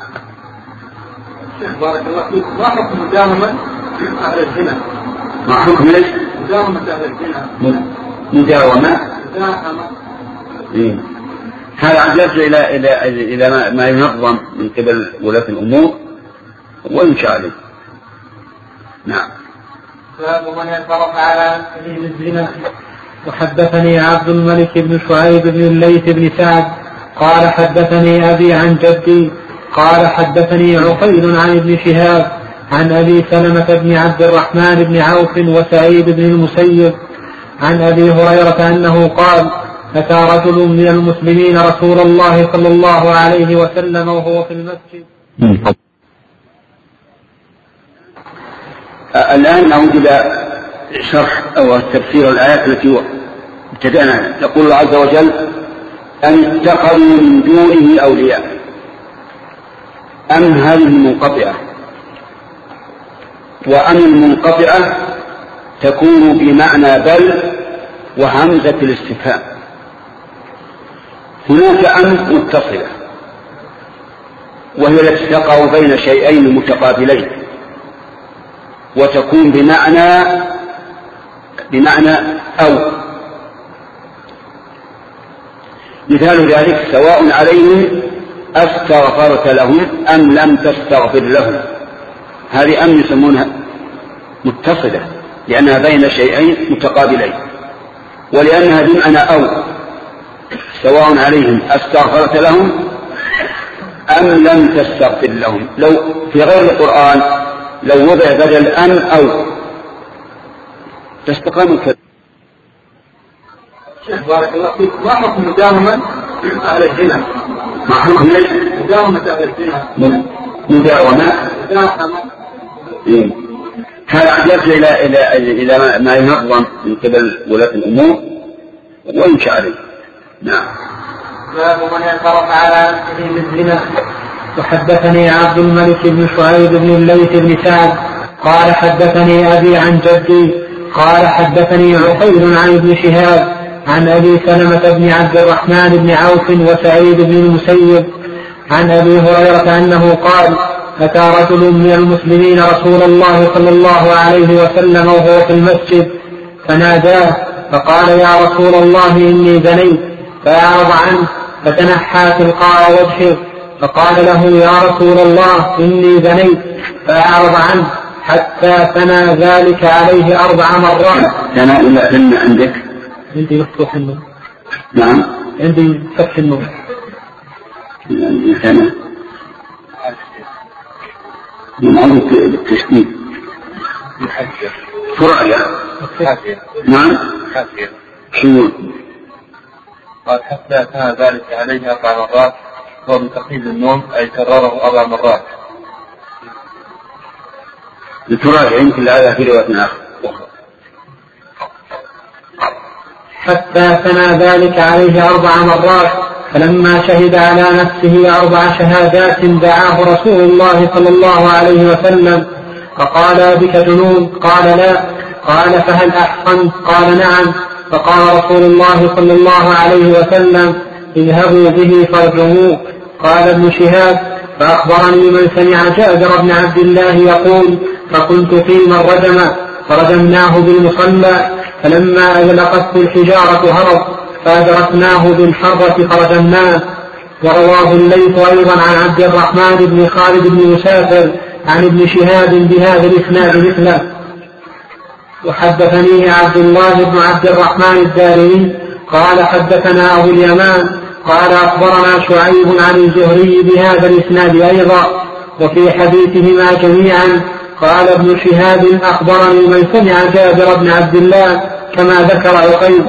بارك الله فيك. ما حكم مداومة أهل الزنا؟ ما حكم ليش؟ مداومة أهل الزنا. مداومة. إيه. هذا عاد يرجع إلى ما ينظم من قبل ولاة الأمور ويمشي عليه. نعم. باب من اعترف على سبيل الزنا. وحدثني عبد الملك بن شعيب بن الليث بن سعد قال حدثني أبي عن جدي قال حدثني عقيل عن ابن شهاب عن أبي سلمة بن عبد الرحمن بن عوف وسعيد بن المسيب عن أبي هريرة أنه قال أتى رجل من المسلمين رسول الله صلى الله عليه وسلم وهو في المسجد. الآن نعود إلى شرح أو تفسير الآيات التي ابتدأنا. يقول الله عز وجل أن اتخذوا من دونه أولياء. أم هذه منقطعة، وأم المنقطعة تكون بمعنى بل وهمزة الاستفهام. هناك أم متصلة وهي التي تقع بين شيئين متقابلين وتكون بمعنى أو. مثال ذلك سواء عليهم أستغفرت لهم أم لم تستغفر لهم. هذه أم يسمونها متصلة لأنها بين شيئين متقابلين، ولأنها بمعنى أو. سواء عليهم أستغفرت لهم أم لم تستغفر لهم. لو في غير القرآن لو وضع بدل أم أو تستقام الكلمة. بارك الله فيك. ما حكم مداومة أهل الزنا؟ ما حكم ليش؟ مداومة أهل الزنا. مداومة. هذا يرجع إلى ما ينظم من قبل ولاة الأمور ويمشي عليه. نعم. باب من اعترف على سبيل الزنا. وحدثني عبد الملك بن شعيب بن الليث بن سعد قال حدثني أبي عن جدي قال حدثني عقيل عن ابن شهاب عن أبي سلمة بن عبد الرحمن بن عوف وسعيد بن المسيب عن أبي هريرة أنه قال أتى رجل من المسلمين رسول الله صلى الله عليه وسلم وهو في المسجد فناداه فقال يا رسول الله إني زنيت، فأعرض عنه فتنحى تلقاء وجهه فقال له يا رسول الله إني زنيت، فأعرض عنه حتى ثنى ذلك عليه 4 مرات. ثنى إلا ثنى عندك؟ عندي مفتوح النور. نعم عندي فتح النور. ثنى من عمر التشديد فرعية. نعم شو قال حتى ثنى ذلك عليه 4 مرات هو بتقييد النوم أي كرره 4 مرات. لتراجع يمكن هذا في رواية أخرى. حتى ثنى ذلك عليه 4 مرات فلما شهد على نفسه 4 شهادات دعاه رسول الله صلى الله عليه وسلم فقال بك جنون؟ قال لا. قال فهل أحصنت؟ قال نعم. فقال رسول الله صلى الله عليه وسلم اذهبوا به فارجموه. قال ابن شهاب: فأخبرني من سمع جابر بن عبد الله يقول: فكنت في من ردم فردمناه بالمصلى فلما أزلقته الحجارة هرب فأدركناه بالحرة فردمناه. ورواه الليث أيضا عن عبد الرحمن بن خالد بن مسافر عن ابن شهاب بهذا الإسناد مثله. وحدثني عبد الله بن عبد الرحمن الدارمي قال حدثنا أبو اليمان قال أخبرنا شعيب عن الزهري بهذا الإسناد أيضا. وفي حديثهما جميعا قال ابن شهاب: أخبرني من سمع جابر بن عبد الله كما ذكر عقيل.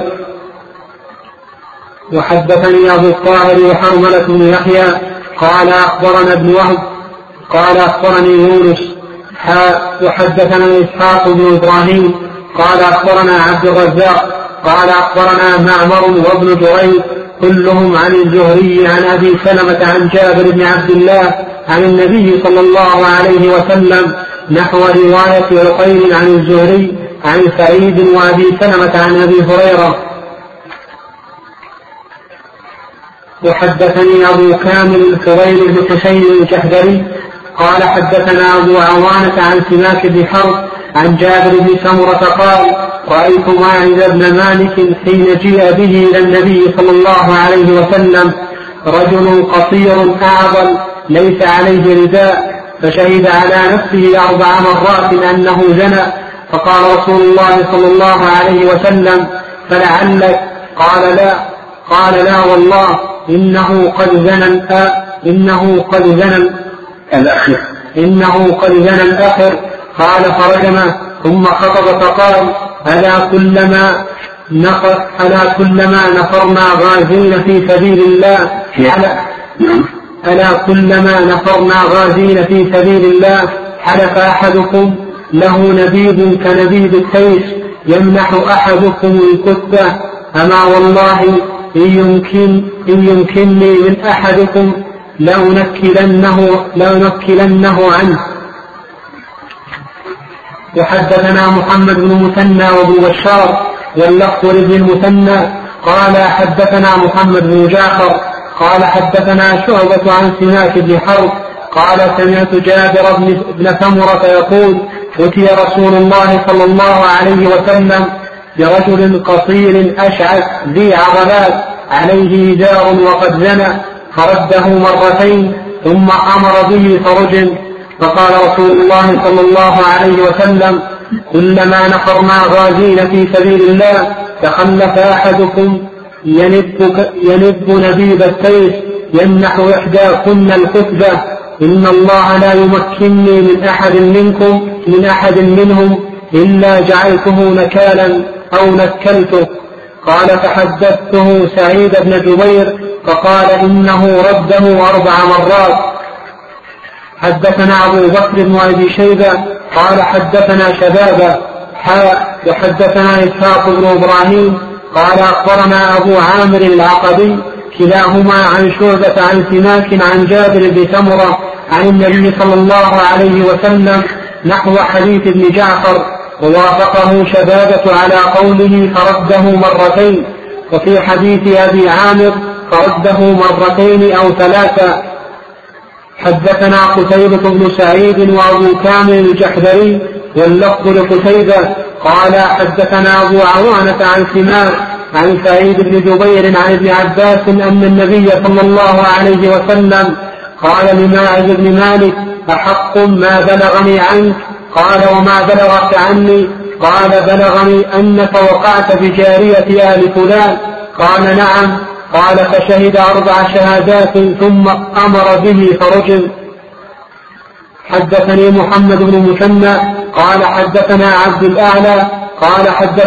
وحدثني أبو الطاهر وحرملة بن يحيى قال أخبرنا ابن وهب قال أخبرني يونس وحدثنا إسحاق بن إبراهيم قال أخبرنا عبد الرزاق قال أخبرنا معمر وابن جريج كلهم عن الزهري عن أبي سلمة عن جابر بن عبد الله عن النبي صلى الله عليه وسلم نحو رواية عقيل عن الزهري عن سعيد وأبي سلمة عن أبي هريرة. وحدثني أبو كامل الفضيل بن حسين الجحدري قال حدثنا أبو عوانة عن سماك بن حرب عن جابر بن سمرة قال: رأيت ماعز بن مالك حين جيء به إلى النبي صلى الله عليه وسلم رجل قصير أعضل ليس عليه رداء فشهد على نفسه 4 مرات أنه زنى فقال رسول الله صلى الله عليه وسلم: فلعلك؟ قال: لا. قال: لا والله إنه قد زنى الآخر. قال: فرجمه ثم خطب فقال: ألا كلما نفرنا غازين في سبيل الله حلف أحدكم له نبيذ كنبيذ التيس يمنح أحدكم الكتة أما والله إن يمكنني من أحدكم لأنكلنه عنه. وحدثنا محمد بن مثنى وابن بشار واللفظ لابن المثنى قال حدثنا محمد بن جعفر قال حدثنا شعبة عن سماك بن حرب قال: سمعت جابر بن سمرة يقول: أتي رسول الله صلى الله عليه وسلم برجل قصير أشعث ذي عضلات عليه إزار وقد زنى فرده مرتين ثم أمر به فرجم. فقال رسول الله صلى الله عليه وسلم: كلما نفرنا غازين في سبيل الله تخلف أحدكم ينب نبيذ السيف يمنح إحداكن الكتبة إن الله لا يمكنني من أحد منهم إلا جعلته نكالا أو نكلته. قال: فحدثته سعيد بن جبير فقال: إنه رده 4 مرات. حدثنا أبو بكر بن أبي شيبة قال حدثنا شبابة وحدثنا إسحاق بن إبراهيم قال أخبرنا أبو عامر العقدي كلاهما عن شعبة عن سماك عن جابر بن سمرة عن النبي صلى الله عليه وسلم نحو حديث ابن جعفر ووافقه شبابة على قوله فرده مرتين. وفي حديث أبي عامر فرده مرتين أو 3. حدثنا قتيبة بن سعيد وأبو كامل الجحدري واللفظ لقتيبة قال حدثنا أبو عوانة عن سماك عن سعيد بن جبير عن ابن عباس أن النبي صلى الله عليه وسلم قال لماعز بن مالك: أحق ما بلغني عنك؟ قال: وما بلغك عني؟ قال: بلغني أنك وقعت بجارية آل فلان. قال: نعم. قال: فشهد 4 شهادات ثم أمر به فرجم. حدثني محمد بن مثنى قال حدثنا عبد الأعلى قال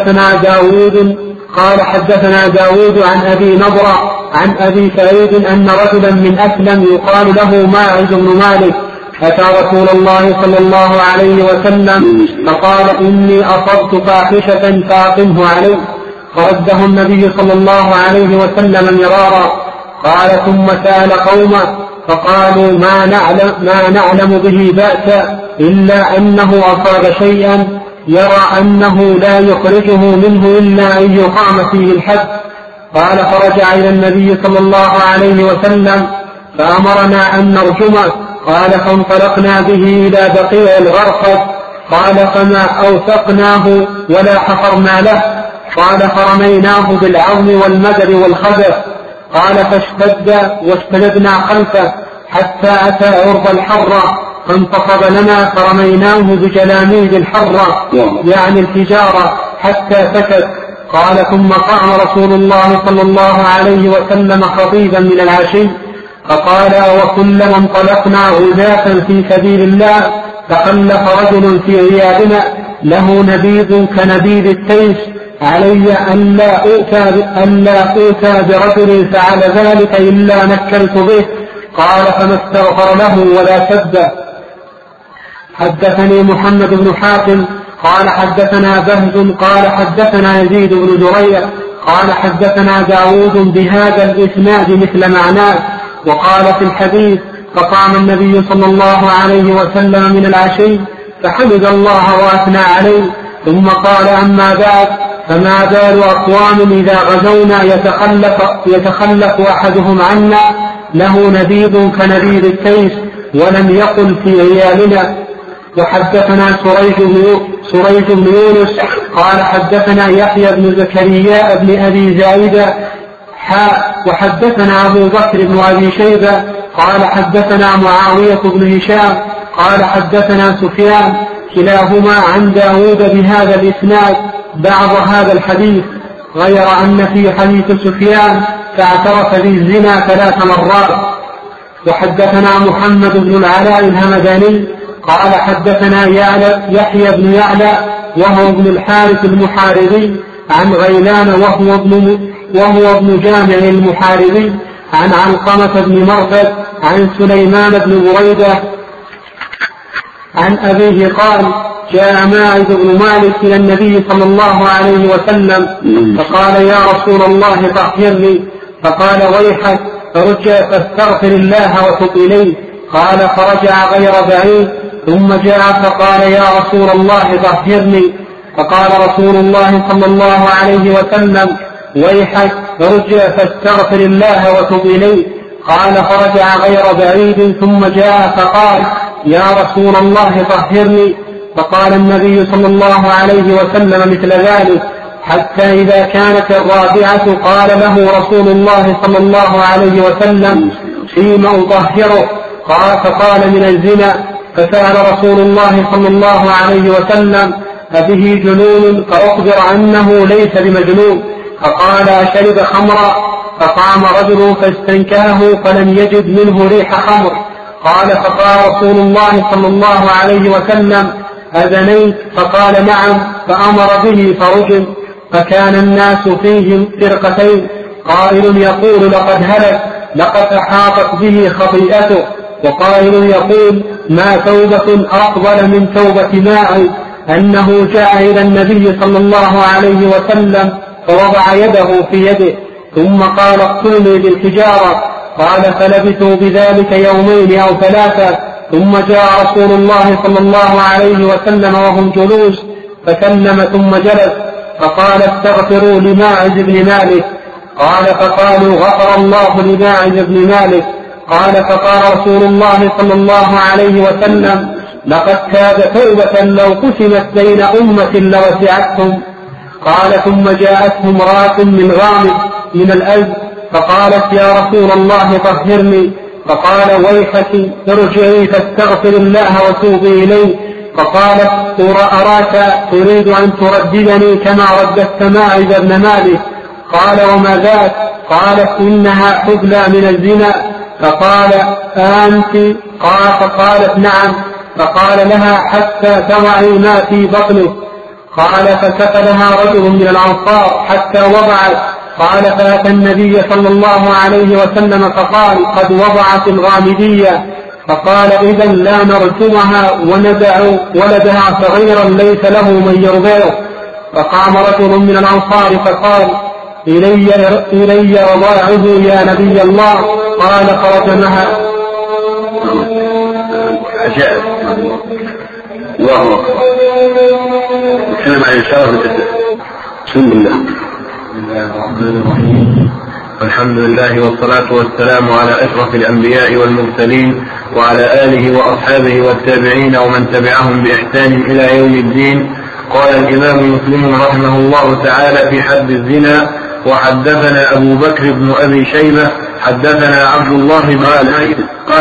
حدثنا داود عن أبي نضرة عن أبي سعيد أن رجلا من أسلم يقال له ماعز بن مالك أتى رسول الله صلى الله عليه وسلم فقال: إني أصبت فاحشة فأقمه علي. فرده النبي صلى الله عليه وسلم مرارا. قال: ثم سأل قومه فقالوا: ما نعلم به بأسا إلا أنه أصاب شيئا يرى أنه لا يخرجه منه إلا أن يقام فيه الحد. قال: فرجع إلى النبي صلى الله عليه وسلم فأمرنا أن نرجمه. قال فانطلقنا به إلى بقيع الغرقد. قال فما أوثقناه ولا حفرنا له. قال فرميناه بالعظم والمدر والخبث. قال فاشتد واستندنا خلفه حتى أتى عرض الحرة فانتصب لنا فرميناه بجلاميد الحرة يعني الحجارة حتى سكت. قال ثم قام رسول الله صلى الله عليه وسلم خطيبا من العشي فقال وكلما انطلقنا غزاة في سبيل الله تخلف رجل في عيادنا له نبيذ كنبيذ التيس علي أن لا أوتى برجل فعل ذلك إلا نكلت به. قال فما استغفر له ولا سد. حدثني محمد بن حاتم قال حدثنا بهز قال حدثنا يزيد بن زريع قال حدثنا داود بهذا الإسناد مثل معناه. وقال في الحديث فقام النبي صلى الله عليه وسلم من العشي فحمد الله وأثنى عليه ثم قال أما بعد فما بال أقوام إذا غزونا يتخلف أحدهم عنا له نبيذ كنبيذ التيس ولم يقل في عيالنا. وحدثنا سريج بن يونس قال حدثنا يحيى بن زكريا بن أبي زائدة وحدثنا أبو بكر بن أبي شيبة قال حدثنا معاوية بن هشام قال حدثنا سفيان كلاهما عن داود بهذا الإسناد بعض هذا الحديث غير أن في حديث سفيان فاعترف بالزنا 3 مرات. وحدثنا محمد بن العلاء الهمداني قال حدثنا يحيى بن يعلى وهو ابن الحارث المحاربي عن غيلان وهو ابن جامع المحاربي عن علقمة بن مرثد عن سليمان بن بريدة عن أبيه قال جاء ماعز بن مالك إلى النبي صلى الله عليه وسلم فقال يا رسول الله طهرني. فقال ويحك فرجع فاستغفر الله وتب إليه. قال فرجع غير بعيد ثم جاء فقال يا رسول الله طهرني. فقال رسول الله صلى الله عليه وسلم ويحك فرجع فاستغفر الله وتب إليه. قال فرجع غير بعيد ثم جاء فقال يا رسول الله طهرني. فقال النبي صلى الله عليه وسلم مثل ذلك حتى إذا كانت الرابعة قال له رسول الله صلى الله عليه وسلم فيما أطهره؟ فقال من الزنا. فسأل رسول الله صلى الله عليه وسلم أبه جنون؟ فأخبر أنه ليس بمجنون. فقال أشرب خمرا؟ فقام رجل فاستنكاه فلم يجد منه ريح خمر. قال فقال رسول الله صلى الله عليه وسلم أذنيت؟ فقال نعم. فأمر به فرجم. فكان الناس فيهم فرقتين قائل يقول لقد هلك لقد أحاطت به خطيئته وقائل يقول ما توبة أفضل من توبة ماعز أنه جاء إلى النبي صلى الله عليه وسلم فوضع يده في يده ثم قال اقتلني بالحجارة. قال فلبثوا بذلك 2 أو 3 ثم جاء رسول الله صلى الله عليه وسلم وهم جلوس فسلم ثم جلس فقال استغفروا لماعز بن مالك. قال فقالوا غفر الله لماعز بن مالك. قال فقال رسول الله صلى الله عليه وسلم لقد تاب توبة لو قسمت بين أمة لوسعتهم. قال ثم جاءته امرأة من غامد من الألب فقالت يا رسول الله طهرني. فقال ويحك ارجعي فاستغفر الله وتوبي إليه. فقالت أراك تريد أن ترددني كما رددت ماعز بن مالك. قال وما ذاك؟ قالت إنها حبلى من الزنا. فقال أنت؟ فقالت نعم. فقال لها حتى توعي ما في بطنك. قال فسكلها رجل من الأنصار حتى وضعت. قال فأتى النبي صلى الله عليه وسلم فقال قد وضعت الغامدية. فقال إذا لا نرجمها وندع ولدها صغيرا ليس له من يرضعه. فقام رجل من الأنصار فقال إلي رضاعه يا نبي الله. قال فرجمها. الله أكبر. الكلام عن الشرف. بسم الله. بسم الله الرحمن الرحيم. الحمد لله والصلاة والسلام على أشرف الأنبياء والمرسلين وعلى آله وأصحابه والتابعين ومن تبعهم بإحسان إلى يوم الدين. قال الإمام مسلم رحمه الله تعالى في حد الزنا: وحدثنا أبو بكر بن أبي شيبة حدثنا عبد الله بن نمير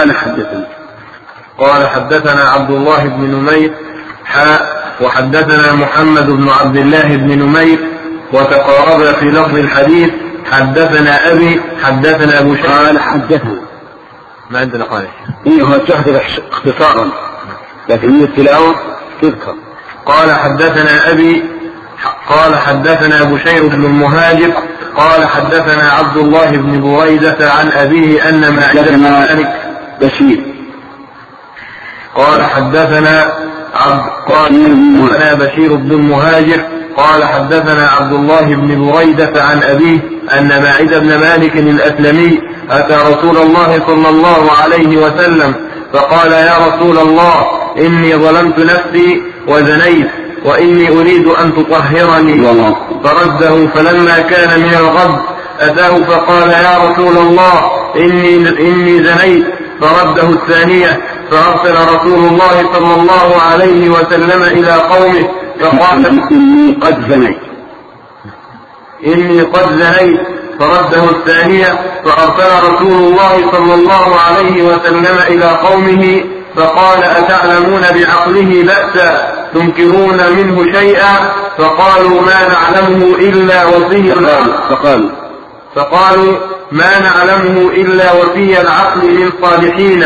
قال حدثنا عبد الله بن نمير وحدثنا محمد بن عبد الله بن نمير وتقارب في لفظ الحديث. حدثنا أبي حدثنا أبو شيبة قال حدثنا ما عندنا قال هو تحدث اختصارا لكن التلاوة تذكر. قال حدثنا أبي قال حدثنا أبو شيبة بن المهاجر قال حدثنا عبد الله بن بريدة عن أبيه أن معدة بن مالك بشير قال حدثنا بشير بن المهاجر قال حدثنا عبد الله بن بريدة عن أبيه أن معدة بن مالك الأسلمي أتى رسول الله صلى الله عليه وسلم فقال: يا رسول الله، إني ظلمت نفسي وزنيت وإني أريد أن تطهرني. فرده. فلما كان من الغد أتاه فقال: يا رسول الله، إني زنيت. فرده الثانية. فأرسل رسول الله صلى الله عليه وسلم إلى قومه فقال: إني قد زنيت. فرده الثانية. فأرسل رسول الله صلى الله عليه وسلم إلى قومه فقال: أتعلمون بعقله بأسا تنكرون منه شيئا؟ فقالوا: ما نعلمه إلا وفي فقالوا: ما نعلمه إلا وفي العقل من صالحين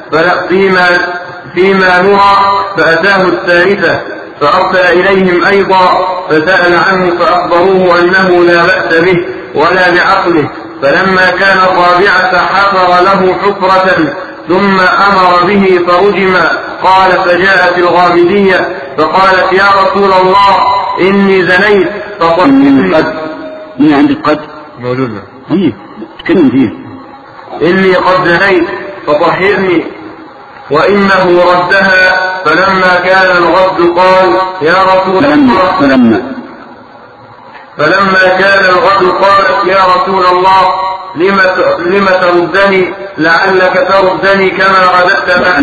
فيما نرى. فأتاه الثالثة فأرسل إليهم أيضا فسأل عنه فأخبروه أنه لا بأس به ولا بعقله. فلما كان الرابعة حفر له حفرة ثم أمر به فرجم. قال: فجاءت الغامدية فقالت: يا رسول الله، إني زنيت من عندك قد موجودة تكلم فيه. إني قد زنيت فطهرني. وإنه ردها. فلما كان الغد قال: يا رسول الله فلما كان الغد قالت: يا رسول الله، لم تردني؟ لعلك تردني كما رددت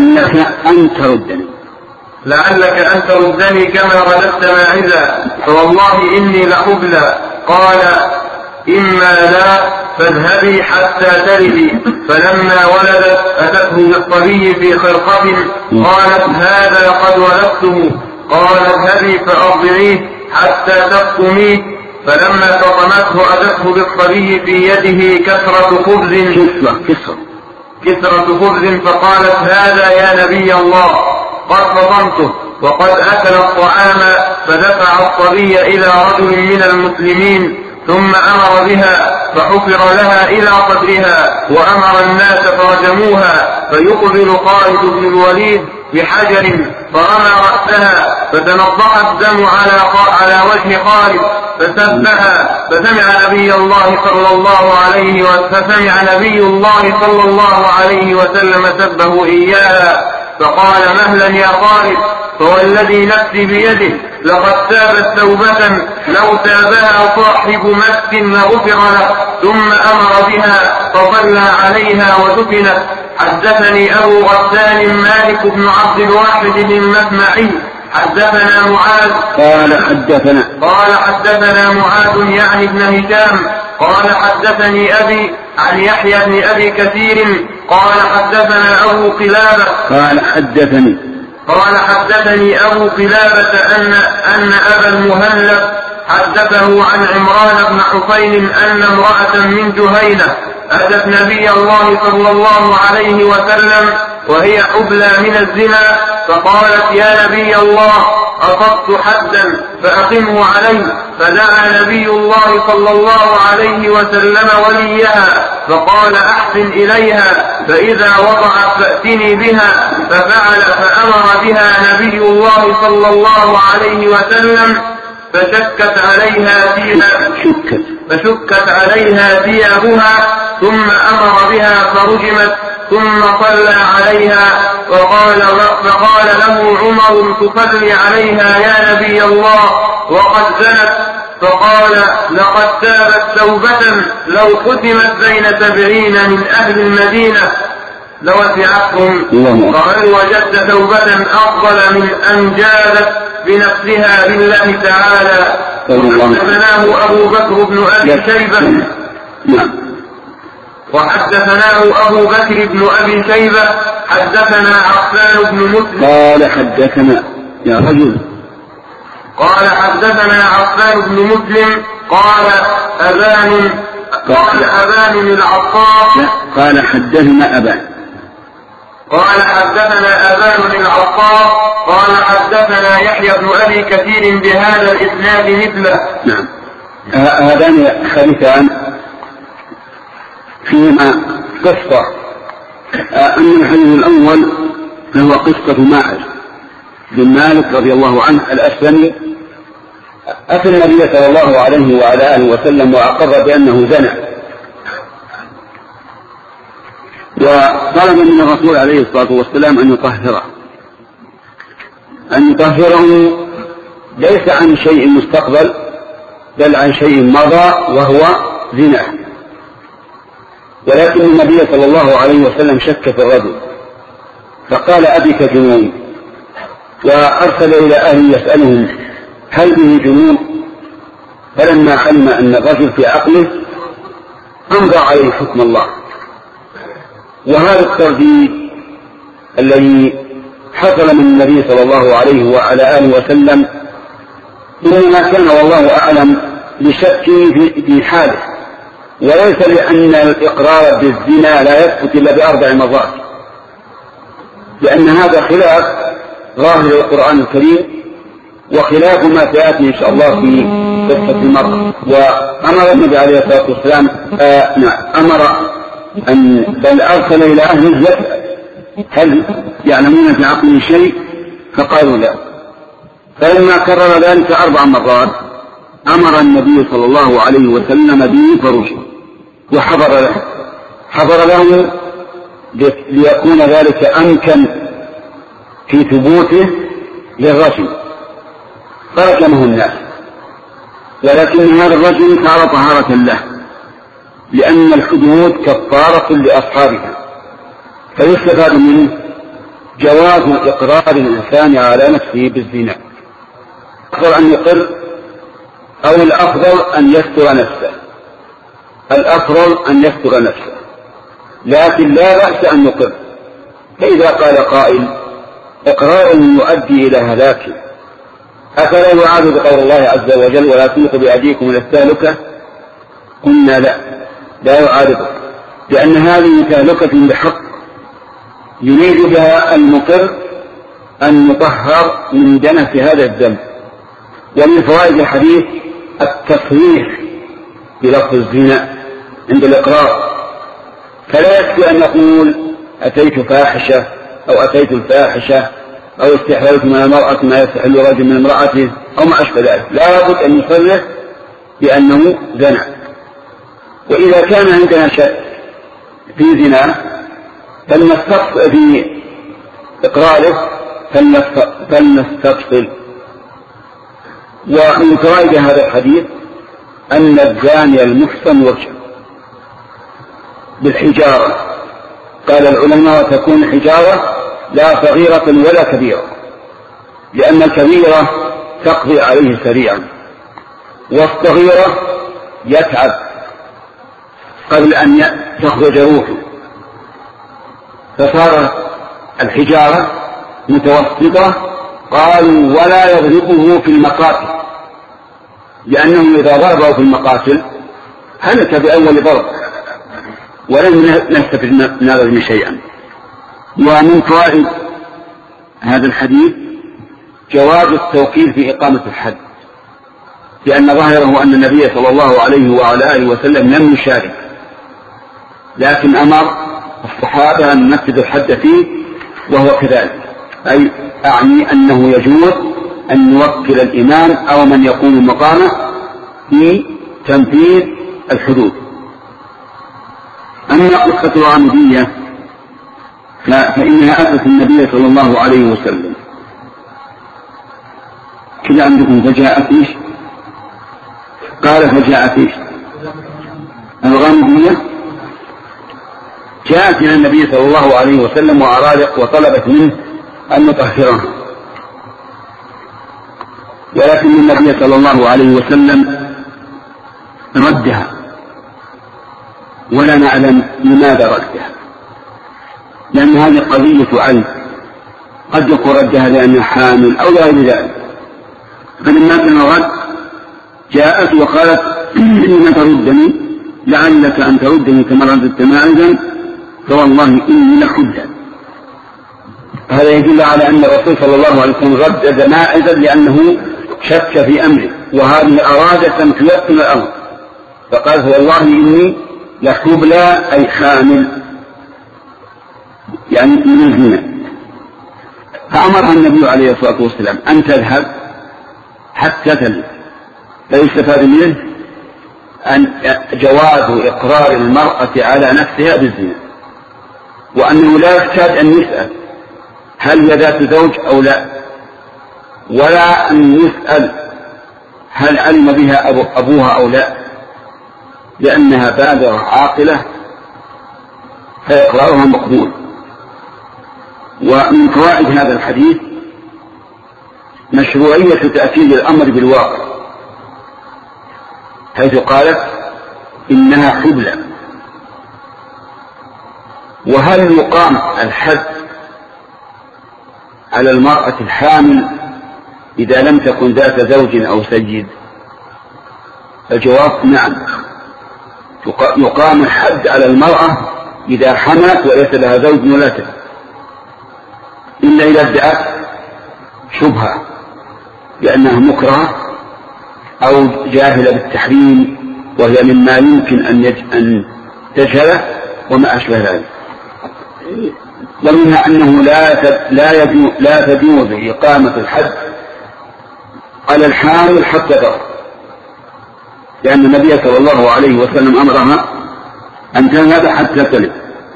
كما رددت ماعزا. فوالله إني لحبلى. قال: إما لا، فاذهبي حتى تلدي. فلما ولدت أتته بالصبي في خرقة. قالت: هذا قد ولدته. قال: اذهبي فأرضعيه حتى تفطميه. فلما فطمته أتته بالصبي في يده كسرة خبز فقالت: هذا يا نبي الله، قد فطمته وقد أكل الطعام. فدفع الصبي إلى رجل من المسلمين ثم أمر بها فحفر لها إلى قدرها وأمر الناس فرجموها. فيقبل خالد بن الوليد بحجر فرمى رأسها فتنضح الدم على وجه خالد فسبها. فسمع نبي الله صلى الله عليه وسلم سبه إياها فقال: مهلا يا خالد، فوالذي نفسي بيده لقد تابت توبة لو تابها صاحب مس لغفر له. ثم أمر بها فصلى عليها ودفنت. حدثني أبو غسان مالك بن عبد الواحد المسمعي حدثنا معاذ قال حدثنا معاذ يعني ابن هشام قال حدثني أبي عن يحيى بن أبي كثير قال حدثنا أبو قلابة قال حدثني أبو قلابة أن أبا المهلب حدثه عن عمران بن حسين أن امرأة من جهينة أتت نبي الله صلى الله عليه وسلم وهي حبلى من الزنا فقالت: يا نبي الله، أصبت حدا فأقمه علي. فدعا نبي الله صلى الله عليه وسلم وليها فقال: أحسن إليها، فإذا وضعت فأتني بها. ففعل فأمر بها نبي الله صلى الله عليه وسلم فشكت عليها ثيابها ثم أمر بها فرجمت ثم صلى عليها. فقال له عمر: تصلي عليها يا نبي الله وقد زنت؟ فقال لقد تابت توبة لو ختمت بين 70 من أهل المدينة لوسعتهم، فهل وجدت توبة أفضل من أن جادت بنفسها لله تعالى؟ وحدثناه أبو بكر بن أبي شيبة حدثنا عفان بن مسلم قال حدثنا يا رجل قال حدثنا عفان بن مسلم قال أبان العطار قال حدثنا أبان العطار قال حدثنا يحيى بن أبي كثير بهذا الإسناد مثله. نعم. هذان خليفان فيما قصة. أما الحديث الأول فهو قصة ماعز بن مالك رضي الله عنه الأسلمي، أتى النبي صلى الله عليه وعلى آله وسلم وأقر بأنه زنى، وطلب من الرسول عليه الصلاة والسلام أن يطهره ليس عن شيء مستقبل بل عن شيء مضى وهو زنا. ولكن النبي صلى الله عليه وسلم شك في الرجل فقال أبك جنون، وأرسل إلى أهله يسألهم هل به جنون، فلما علم أن الرجل في عقله أمضى عليه حكم الله. وهذا الترديد الذي حصل من النبي صلى الله عليه وعلى آله وسلم إنما كان والله أعلم لشك في حاله، وليس لأن الإقرار بالزنا لا يثبت إلا ب4 مرات، لأن هذا خلاف ظاهر القرآن الكريم وخلاف ما سيأتي إن شاء الله في قصة المرأة. وأمر النبي عليه الصلاة والسلام بل أرسل إلى أهل الزكاة هل يعلمون في عقله شيء، فقالوا لا. فلما كرر ذلك 4 مرات أمر النبي صلى الله عليه وسلم به فرجه وحضر له ليكون ذلك أمكن في ثبوته للرجل، فرجمه الناس. ولكن هذا الرجل صار طهارة له، لأن الحدود كفارة لأصحابها، فيستفاد منه جواز إقرار الإنسان على نفسه بالزنا. الأفضل أن يقر أو الأفضل أن يستر نفسه، لكن لا بأس أن يقر. فإذا قال قائل إقرار يؤدي إلى هلاك أفلا يعاد بقول الله عز وجل ولا تلقوا بأيديكم إلى التهلكة، قلنا لا يعارضه، لأن هذه تهلكة بحق يريد بها المقر أن يطهر من دنس هذا الذنب. ومن فوائد الحديث التصريح بلفظ الزنا عند الإقرار، فلا يكفي أن يقول أتيت فاحشة أو أتيت الفاحشة أو استحللت من المرأة ما يستحل رجل من امرأته أو ما أشبه ذلك، لا بد أن يصرح بأنه زنى. وإذا كان عندنا شك في زنا في إقراره فلنستفصل. ومن فوائد هذا الحديث أن الزاني المحصن يرجم بالحجارة. قال العلماء وتكون حجارة لا صغيرة ولا كبيرة، لأن الكبيرة تقضي عليه سريعا، والصغيرة يتعب قبل أن تخرج روحه، فصار الحجارة متوسطة. قالوا ولا يضربه في المقاتل، لأنه إذا ضربه في المقاتل هلك بأول ضرب ولم نستفد من هذا شيئا. ومن فوائد هذا الحديث جواز التوكيل في إقامة الحد، لأن ظاهره أن النبي صلى الله عليه وعلى آله وسلم لم يشارك، لكن أمر الصحابة أن ينفذوا الحد فيه، وهو كذلك. أي أعني أنه يجوز أن يوكل الإمام أو من يقوم مقامه في تنفيذ الحدود. أما قصة الغامدية فإنها أتت النبي صلى الله عليه وسلم كذا عندكم، فجاءت قال فجاءت ايش؟ الغامدية جاءت إلى النبي صلى الله عليه وسلم وطلبت منه أن يطهرها، ولكن النبي صلى الله عليه وسلم ردها، ولا نعلم لماذا ردها، لأن هذه قضية عين، قد يكون ردها لأنها حامل أو غير ذلك. فلما كان الرد جاءت وقالت إنما تردني لعلك أن تردني كما رددت ماعزا فوالله إني لحجة. هذا يدل على أن الرسول صلى الله عليه وسلم ردد ماعزا لأنه شك في أمره، وهذه أرادت أن تيقن الأمر، فقال والله إني لحبلى أي حامل، يعني من الزنا. فأمرها النبي عليه الصلاة والسلام أن تذهب حتى تلد. فيستفاد منه أن جواز إقرار المرأة على نفسها بالزنا، وأنه لا يحتاج أن يسأل هل هي ذات زوج أو لا، ولا أن يسأل هل علم بها أبوها أو لا، لأنها بالغة عاقلة فإقرارها مقبول. ومن فوائد هذا الحديث مشروعية تأكيد الأمر بالواقع، حيث قالت إنها حبلى. وهل يقام الحد على المرأة الحامل إذا لم تكن ذات زوج أو سيد؟ الجواب نعم، يقام الحد على المرأة إذا حملت وليس لها زوج ولا سيد، إلا إذا ادعت شبهة لأنها مكرهة أو جاهلة بالتحريم وهي مما يمكن أن تجهله وما أشبه ذلك. ومنها أنه لا تجوز إقامة الحد على الحامل حتى تضع، لأن النبي صلى الله عليه وسلم أمرها أن تذهب حتى تلد.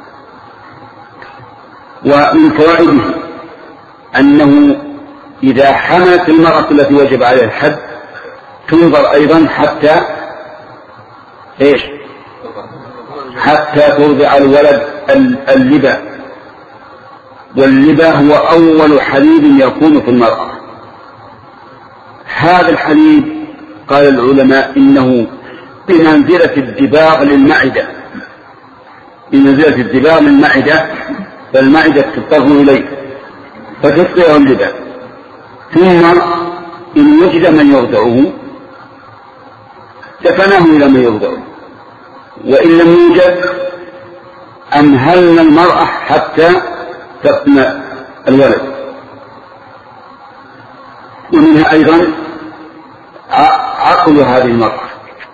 ومن فوائده أنه إذا حملت المرأة التي وجب عليها الحد تنظر أيضا حتى ترضع الولد اللبا، واللبا هو أول حليب يكون في المرأة. هذا الحليب قال العلماء إنه بمنزلة الدباغ للمعدة، بمنزلة الدباغ للمعدة، فالمعدة تضطر إليه فتسقيه اللبا، ثم إن وجد من يرضعه دفنه إلى من يرضعه، وإن لم يوجد أمهلنا المرأة حتى تفنى الولد. ومنها أيضا عقل هذه المرأة،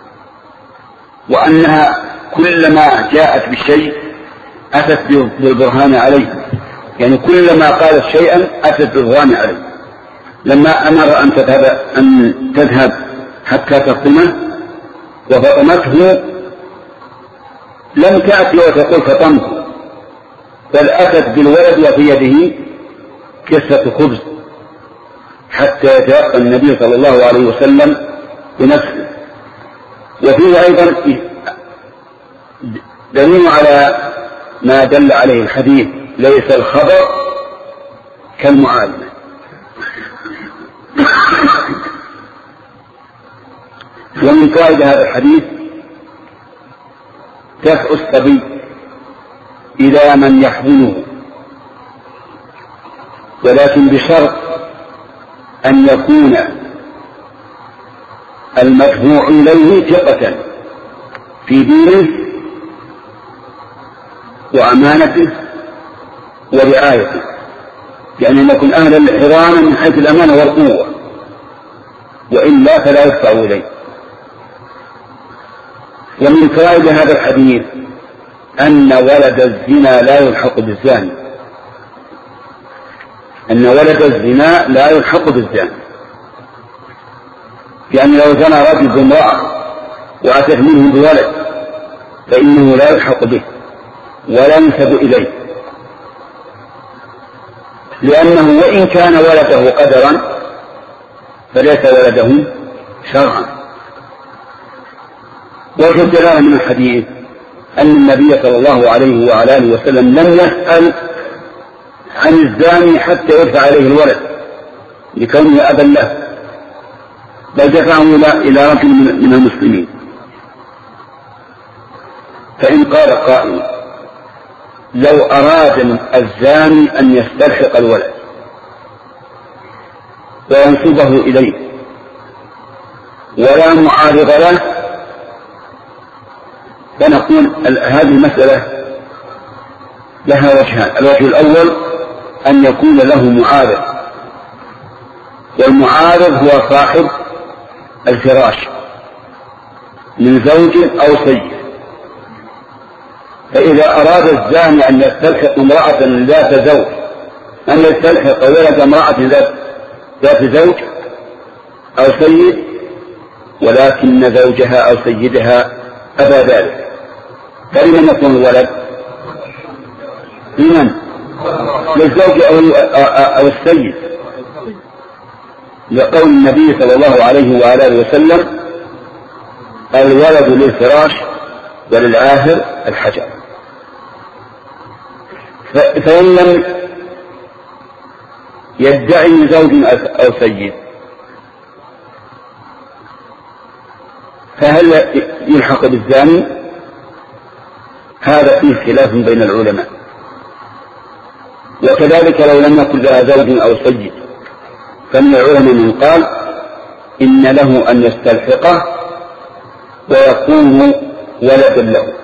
وأنها كلما جاءت بالشيء أتت بالبرهان عليه، يعني كلما قالت شيئا أتت بالبرهان عليه. لما أمر أن تذهب حتى تفطمه وفطمته لم تأتي وتقول فطمته، بل أتت بالولد وفي يده كسة خبز حتى يتيقن النبي صلى الله عليه وسلم بنفسه. وفيه أيضا دليل على ما دل عليه الحديث: ليس الخبر كالمعالمة. ومن فائدة هذا الحديث دفع الصبي إلى من يحضنه، ولكن بشرط أن يكون المدفوع إليه ثقة في دينه وأمانته ورعايته، يعني أن يكون أهلا للحضانة من حيث الأمانة والقوة، وإلا فلا يدفع إليه. ومن فوائد هذا الحديث أن ولد الزنا لا يلحق بالزاني، أن ولد الزنا لا يلحق بالزاني، يعني لو زنى رجل بامرأة وأتت منه بولد فإنه لا يلحق به ولا ينسب إليه، لأنه وإن كان ولده قدرا فليس ولده شرعا، وجه الدلالة من الحديث أن النبي صلى الله عليه وعلى آله وسلم لم يسأل عن الزاني حتى يرفع عليه الولد لكونه أبا له، بل دفعه إلى رجل من المسلمين. فإن قال قائل لو أراد الزاني أن يستلحق الولد وينسبه إليه ولا معارض له، فنقول هذه المسألة لها وجهان. الوجه الأول أن يكون له معارض، والمعارض هو صاحب الفراش من زوج أو سيد. فإذا أراد الزاني أن يستلحق امرأة ذات زوج، أن يستلحق ولد امرأة ذات زوج أو سيد، ولكن زوجها أو سيدها أبى ذلك، فلمن يكون الولد؟ لمن؟ للزوج أو السيد، لقول النبي صلى الله عليه وآله وسلم الولد للفراش وللعاهر الحجر. فإن لم يدعي زوج أو سيد فهل يلحق بالزاني؟ هذا فيه خلاف بين العلماء. وكذلك لو لم يكن لها زوج أو سيد فمن العلماء من قال إن له أن يستلحقه ويكون ولدا له،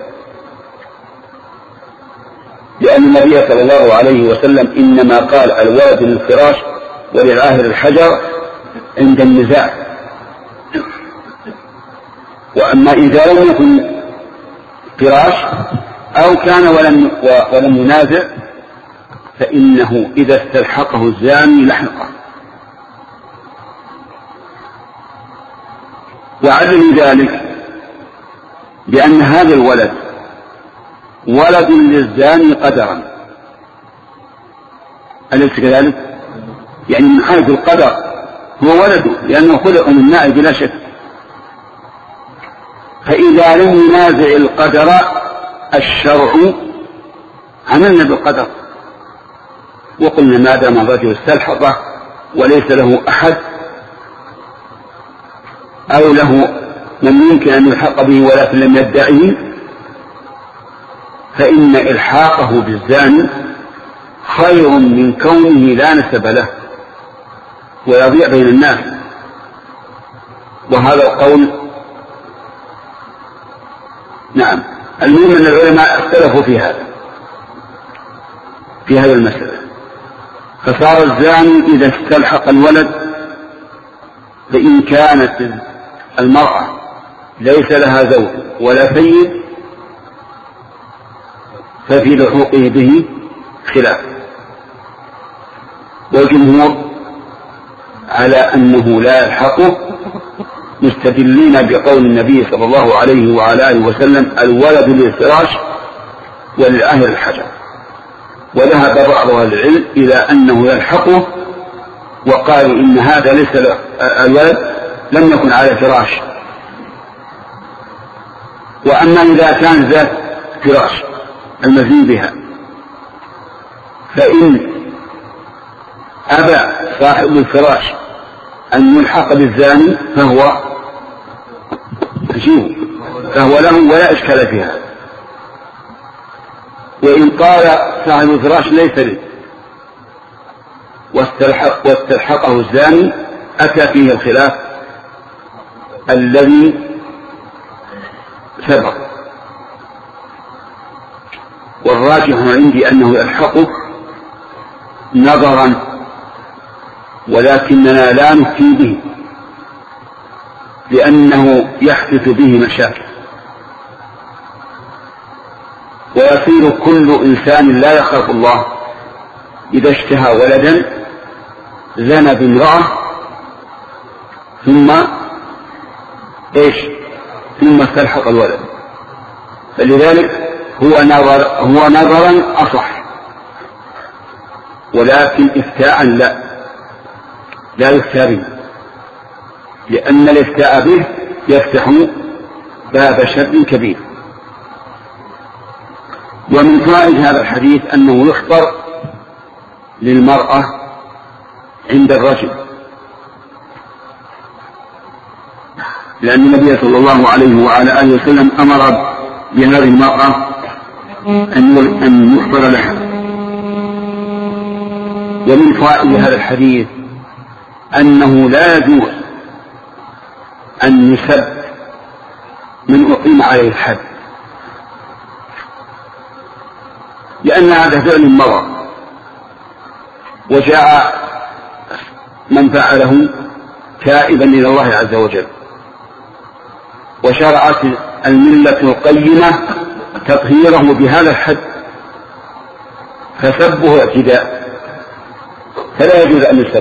لأن النبي صلى الله عليه وسلم إنما قال الولد للفراش وللعاهر الحجر عند النزاع. وأما إذا لم يكن فراش أو كان ولم ينازع فإنه إذا استلحقه الزاني لحقه. وعدل ذلك بأن هذا الولد ولد للزاني قدرا، أليس كذلك؟ يعني من حيث القدر هو ولده لأنه خلق من ماء بلا شك. فإذا لم ينازع القدر الشرع عملنا بالقدر وقلنا ما دام الرجل استلحقه وليس له أحد أو له من يمكن أن يلحق به ولكن لم يدعيه فإن إلحاقه بالزاني خير من كونه لا نسب له ويضيع بين الناس. وهذا القول نعم. المهم أن العلماء اختلفوا في هذه المسألة. فصار الزاني إذا استلحق الولد فإن كانت المرأة ليس لها زوج ولا سيد ففي لحوقه به خلاف، والجمهور على أنه لا يلحقه مستدلين بقول النبي صلى الله عليه وعلى آله وسلم الولد للفراش وللعاهر الحجر. وذهب بعض أهل العلم إلى أنه يلحقه وقالوا إن هذا ليس له الولد لم يكن على فراش. وأما إذا كان ذات فراش المزين بها فإن أبى صاحب الفراش أن يلحق بالزاني فهو له ولا إشكال فيها. وإن قال صاحب الفراش ليس لي واستلحقه الزاني أتى فيه الخلاف الذي سبق. والراجح عندي أنه يلحقه نظرا، ولكننا لا نفتي به لأنه يحدث به مشاكل، ويصير كل إنسان لا يخاف الله إذا اشتهى ولدا زنى بامرأة ثم استلحق الولد. فلذلك هو نظرا أصح، ولكن إفتاء لا يفتى به، لأن الإفتاء به يفتح باب شر كبير. ومن فوائد هذا الحديث أنه يحضر للمرأة عند الرجل، لأن النبي صلى الله عليه وعلى آله وسلم أمر بهذه المرأة أن يحضر لها. ومن فوائد هذا الحديث أنه لا يجوز أن يسب من أقيم عليه الحد، لأن هذا فعل مضى، وجاء من فعله تائبا إلى الله عز وجل، وشرعت الملة القيمة تطهيره بهذا الحد، فسبه اعتداء، فلا يجوز أن يسب.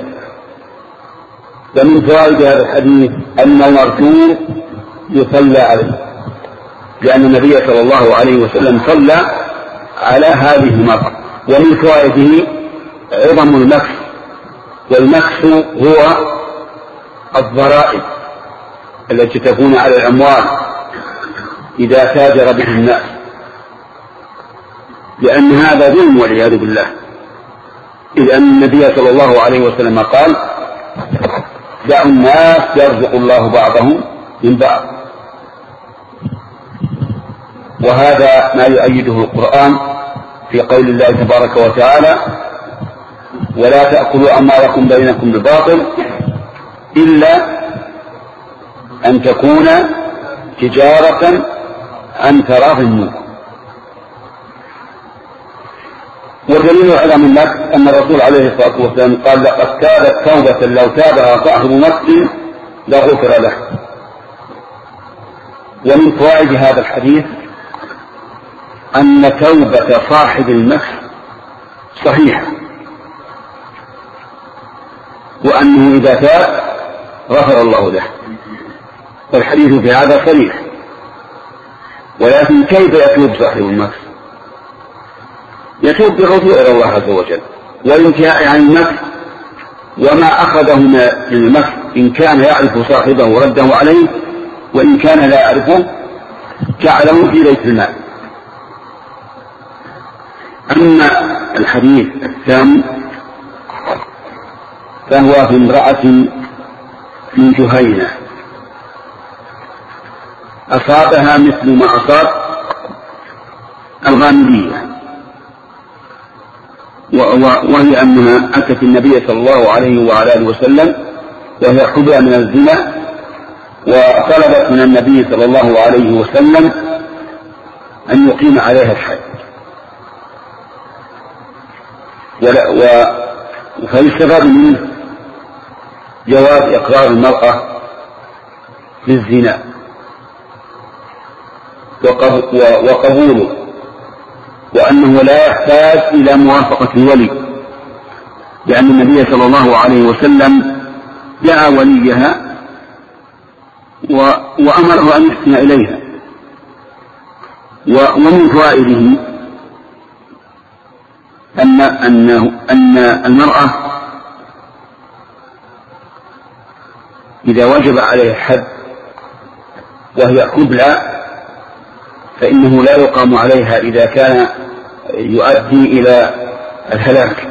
ومن فوائد هذا الحديث أن المرجوم يصلى عليه، لأن النبي صلى الله عليه وسلم صلى على هذه المرأة. ومن فوائده عظم المكس، والمكس هو الضرائب التي تكون على الأموال إذا تاجر به الناس، لأن هذا ظلم والعياذ بالله، إذ أن النبي صلى الله عليه وسلم قال: دعوا الناس يرزق الله بعضهم من بعض. وهذا ما يؤيده القرآن في قول الله تبارك وتعالى: ولا تأكلوا أموالكم بينكم بالباطل إلا أن تكون تجارة عن تراض منكم. ودليل عدم النكس أن الرسول عليه الصلاة والسلام قال: لقد تابت توبة لو تابها صاحب نكس لغفر له. ومن فوائد هذا الحديث أن توبة صاحب النكس صحيحة، وأنه إذا تاب غفر الله له، والحديث في هذا صريح. ولكن كيف يتوب صاحب النكس؟ يتوب بالرجوع إلى الله عز وجل والانتهاء عن المكر، وما أخذه من المكر إن كان يعرف صاحبه رده عليه، وإن كان لا يعرفه جعله في بيت المال. أما الحديث الثاني فهو في امرأة من جهينة أصابها مثل ما أصاب الغامدية، وهي أنها أتت النبي صلى الله عليه وعلى آله وسلم وهي حبلى من الزنا، وطلبت من النبي صلى الله عليه وسلم أن يقيم عليها الحد. فيستفاد منه جواز إقرار المرأة بالزنا وقبوله، وأنه لا يحتاج إلى موافقة الولي، لأن النبي صلى الله عليه وسلم دعا وليها وأمره أن يحسن إليها. ومن فوائده أن المرأة إذا وجب عليها الحد وهي حبلى فإنه لا يقام عليها إذا كان يؤدي إلى الهلاك،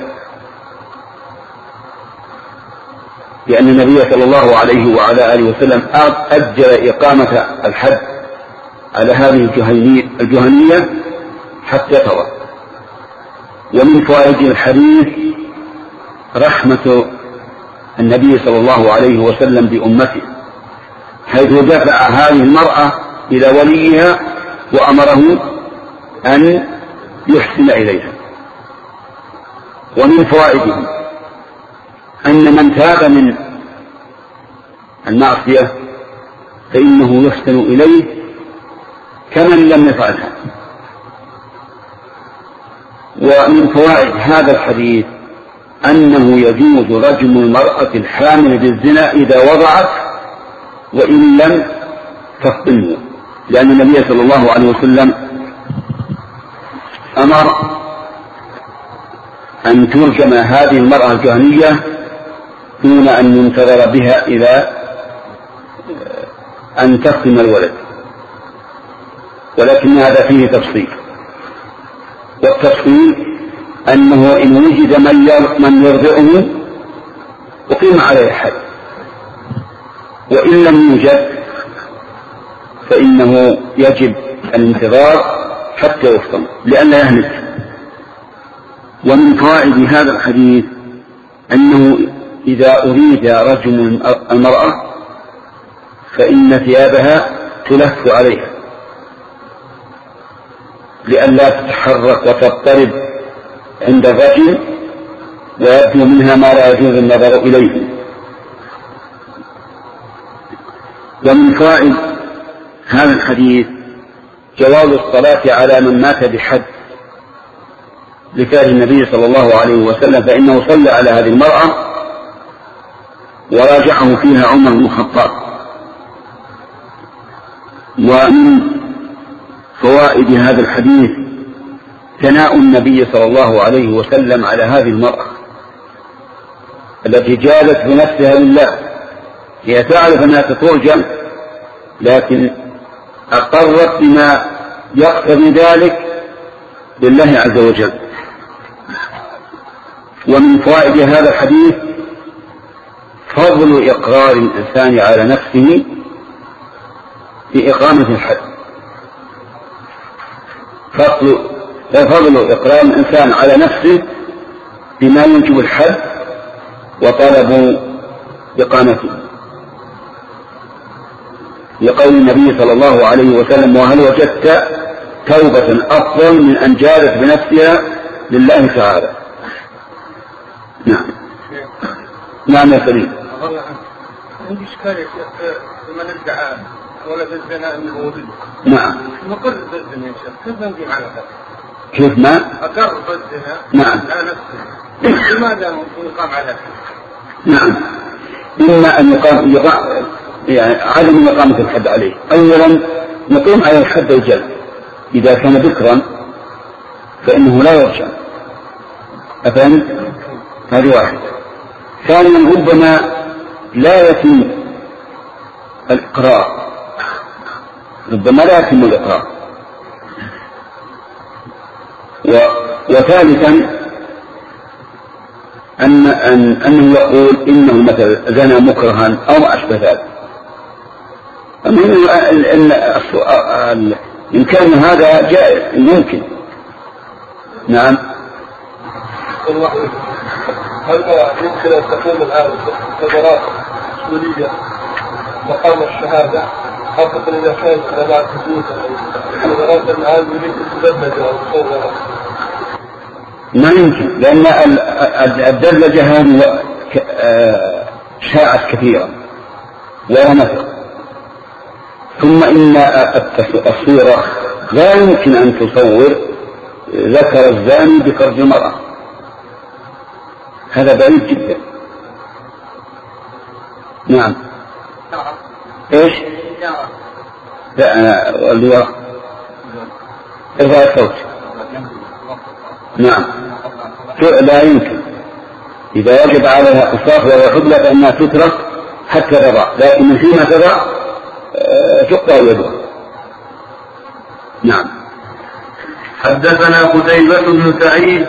لأن النبي صلى الله عليه وعلى آله وسلم أجل إقامة الحد على هذه الجهنية حتى ترى. ومن فوائد الحديث رحمة النبي صلى الله عليه وسلم بأمته، حيث دفع هذه المرأة إلى وليها وأمره أن يحسن إليها. ومن فوائده أن من تاب من المعصية فإنه يحسن إليه كمن لم يفعلها. ومن فوائد هذا الحديث أنه يجوز رجم المرأة الحامل بالزنا إذا وضعت وإن لم تفطنه، لأن النبي صلى الله عليه وسلم أمر أن ترجم هذه المرأة الجهنية دون أن ينتظر بها إلى أن تفطم الولد، ولكن هذا فيه تفصيل، والتفصيل أنه إن وجد من يرضعه أقيم عليه الحد، وإن لم يوجد فإنه يجب الانتظار حتى يفطم لئلا يهلك. ومن فوائد هذا الحديث أنه إذا أريد رجم المرأة فإن ثيابها تلف عليها لئلا تتحرك وتضطرب عند الرجل ويبدو منها ما لا يجوز النظر إليه. ومن فوائد هذا الحديث جواز الصلاة على من مات بحد لفعل النبي صلى الله عليه وسلم، فإنه صلى على هذه المرأة وراجعه فيها عمر بن الخطاب. ومن فوائد هذا الحديث ثناء النبي صلى الله عليه وسلم على هذه المرأة التي جادت بنفسها لله، هي تعرف أنها تترجم لكن أقرت بما يقتضي ذلك لله عز وجل. ومن فوائد هذا الحديث فضل إقرار الإنسان على نفسه في إقامة الحد، فضل إقرار الإنسان على نفسه بما يوجب الحد وطلب إقامته، لقول النبي صلى الله عليه وسلم: وهل وجدت توبة أفضل من أن جادت بنفسها لله تعالى؟ نعم. نعم يا سليم. عندي إشكال يا شيخ لمن ادعى ولد الزنا من ولد. نعم. نقر بالزنا يا شيخ، كيف نقيم على هذا؟ كيف ما؟ أقر بالزنا. نعم. على نفسه. لماذا يقام على هذا؟ نعم. إما أن يقام يعني عدم إقامة الحد عليه. أولا نقيم على الحد الجلد إذا كان ذكرا فإنه لا يرجع. أفهمت؟ هذه واحدة. ثانيا ربما لا يتم الإقرار، ربما لا يتم الإقرار. وثالثا أنه يقول إنه مثلا زنا مكرها أو ما أشبه ذلك. إن كان هذا جائز ممكن. نعم. هل يمكن أن تقوم الآن اختبارات مسؤولية مقام الشهادة خاصة إذا كانت علامات حدوثة اختبارات الآن يريد تدبج أو تصور؟ ما يمكن، لأن الدبلجة هذه شاعت كثيرا ولا نفق. ثم إن الصورة لا يمكن أن تصور ذكر الزاني بفرج المرأة، هذا بعيد جدا. نعم. ايش؟ لا أنا اللي وراء ارفع الصوت. نعم. لا يمكن، إذا وجب عليها قصاص ولا حبلة فإنها تترك حتى تضع، لكن فيما تضع تقطع يدها. نعم. حدثنا قتيبة بن سعيد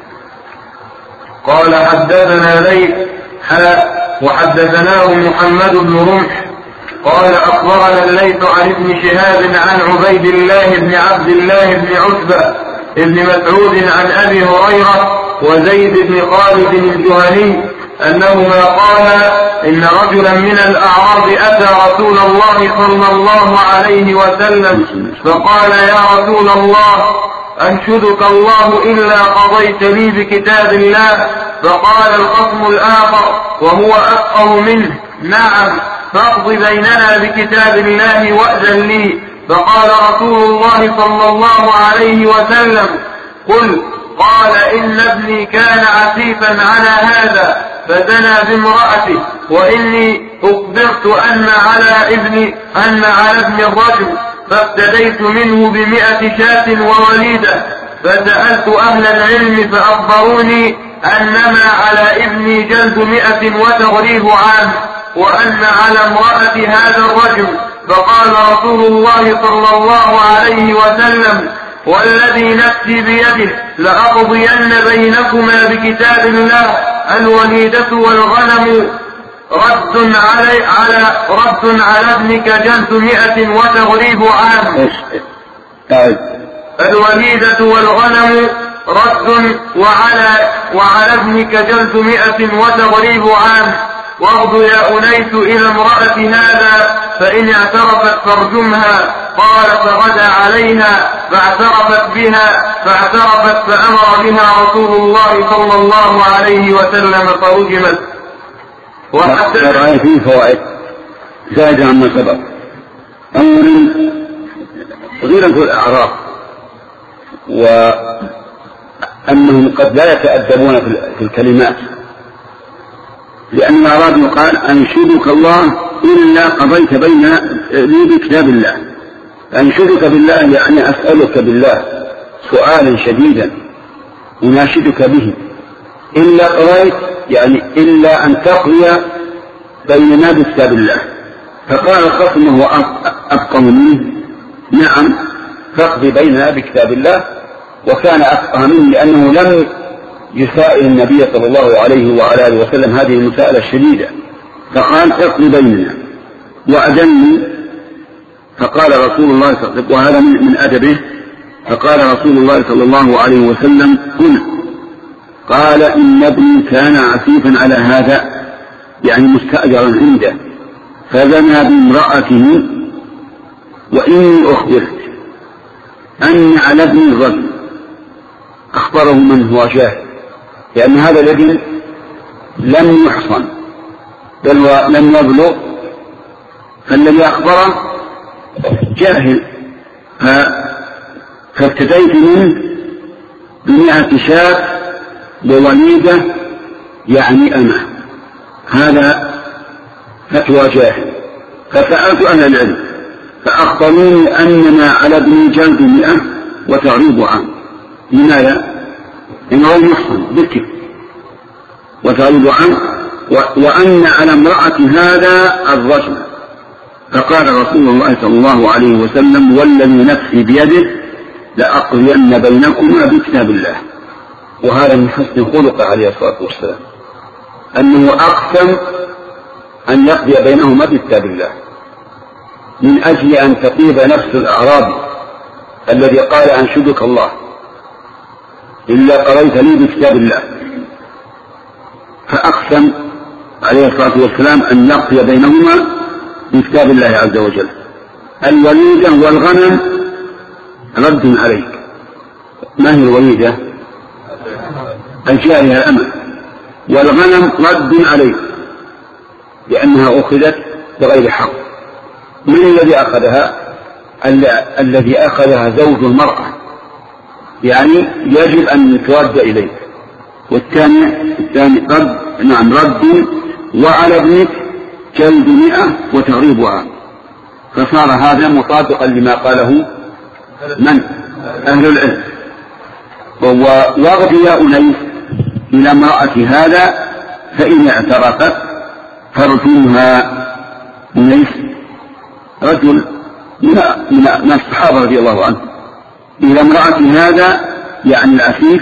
قال حدثنا ليث وحدثناه محمد بن رمح قال أخبرنا الليث عن ابن شهاب عن عبيد الله بن عبد الله بن عتبة ابن مسعود عن أبي هريرة وزيد بن خالد الجهني أنهما قالا إن رجلا من الأعراب أتى رسول الله صلى الله عليه وسلم فقال: يا رسول الله أنشدك الله إلا قضيت لي بكتاب الله. فقال الخصم الآخر وهو أفقه منه: نعم، فاقض بيننا بكتاب الله وأذن لي. فقال رسول الله صلى الله عليه وسلم: قل. قال: إن ابني كان عفيفا على هذا فزنى بامرأته، وإني أخبرت أن على ابن الرجل، فافتديت منه ب100 شاة ووليدة. فسألت أهل العلم فأخبروني أنما على ابني جلد 100 وتغريب عام، وأن على امرأة هذا الرجل فقال رسول الله صلى الله عليه وسلم: والذي نفسي بيده لأقضين بينكما بكتاب الله، الوليدة والغنم رد على ابنك جلد 100 وتغريب عام. الوليدة والغنم رد وعلى ابنك جلد 100 وتغريب عام. واغض يا أنيس إلى امرأة هذا فإن اعترفت فارجمها. قال: فغدا عليها فاعترفت فأمر بها رسول الله صلى الله عليه وسلم فرجمت. وحتى فيه فوائد زائدة عما سبق. أمر غير الأعراف، وأنهم قد لا يتأدبون في الكلمات، لأن الأعراب يقال: أنشدك الله إلا قضيت بين لي بكتاب الله. أنشدك بالله يعني أسألك بالله سؤالا شديدا أناشدك به، إلا قضيت يعني إلا أن تقضي بيننا بكتاب الله. فقال الخصم: هو أفقه منه. نعم، فاقضي بيننا بكتاب الله. وكان أفقه منه لأنه لم يسائل النبي صلى الله عليه وعلى آله وسلم هذه المسائلة الشديدة، فقال: اقضي بيننا وأذني. فقال رسول الله صلى الله عليه وسلم، وهذا من أدبه، فقال رسول الله صلى الله عليه وسلم: قل. قال: إن ابني كان عسيفا على هذا، يعني مستأجرا عنده، فزنى بامرأته، وإني أخبرت أن على ابني الرجل. أخبره من هو جاهل، لأن هذا الابن لم يحصن بل ولم يبلغ، فالذي أخبره جاهل. فابتديت منه ب100 شاة ووليدة يعني أنا، هذا فتوى جاهل. فسألت أهل العلم فأخبروني أننا على ابن جلد 100 وتغريب عام. لماذا؟ إنه محصن ذكر وتغريب عام، وأن على امرأة هذا الرجل. فقال رسول الله صلى الله عليه وسلم: والذي نفسي بيده لأقضين بينكما بكتاب الله. وهذا من حسن خلقه عليه الصلاة والسلام، أنه أقسم أن يقضي بينهما بكتاب الله، من أجل أن تطيب نفس الأعرابي الذي قال: أنشدك الله إلا قضيت لي بكتاب الله. فأقسم عليه الصلاة والسلام أن يقضي بينهما بكتاب الله عز وجل. الوليدة والغنم رد عليك. ما هي الوليدة؟ الجارية الأمة. والغنم رد عليك لأنها أخذت بغير حق. من الذي أخذها؟ الذي أخذها زوج المرأة، يعني يجب أن ترد إليك. والثاني رد وعلى ابنك جلد 100 وتغريب عام. فصار هذا مطابقا لما قاله من؟ أهل العلم. واغض يا أنيس إلى امرأة هذا فإن اعترفت فارجمها. أنيس رجل من الصحابة رضي الله عنه، إلى امرأة هذا يعني العفيف،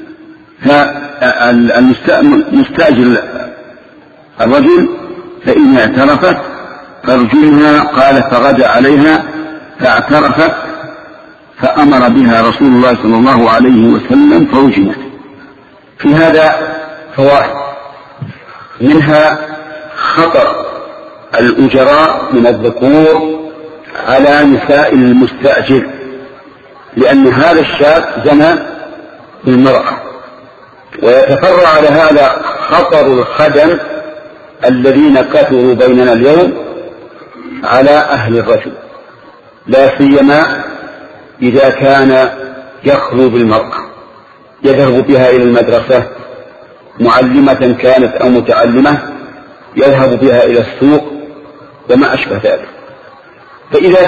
فالمستأجر الرجل فإن اعترفت فارجمها. قال: فغدا عليها فاعترفت فأمر بها رسول الله صلى الله عليه وسلم فرجمت. في هذا فوائد، منها خطر الأجراء من الذكور على نساء المستأجر، لأن هذا الشاب زنى بالمرأة. ويتفرع على هذا خطر الخدم الذين كثروا بيننا اليوم على أهل الرجل، لا سيما إذا كان يخلو بالمرأة، يذهب بها إلى المدرسة، معلمة كانت أو متعلمة، يذهب بها إلى السوق وما أشبه ذلك. فإذا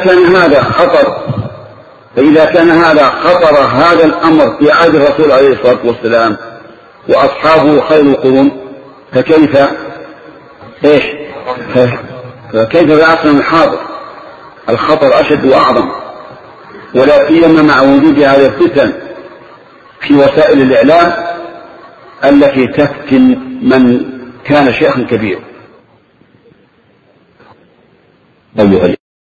كان هذا خطر هذا الأمر في عهد الرسول عليه الصلاة والسلام وأصحابه خير القرون، فكيف بأصل الحاضر؟ الخطر أشد وأعظم، ولا سيما مع وجود هذه الفتن في وسائل الإعلام التي تفتن من كان شيخا كبيرا.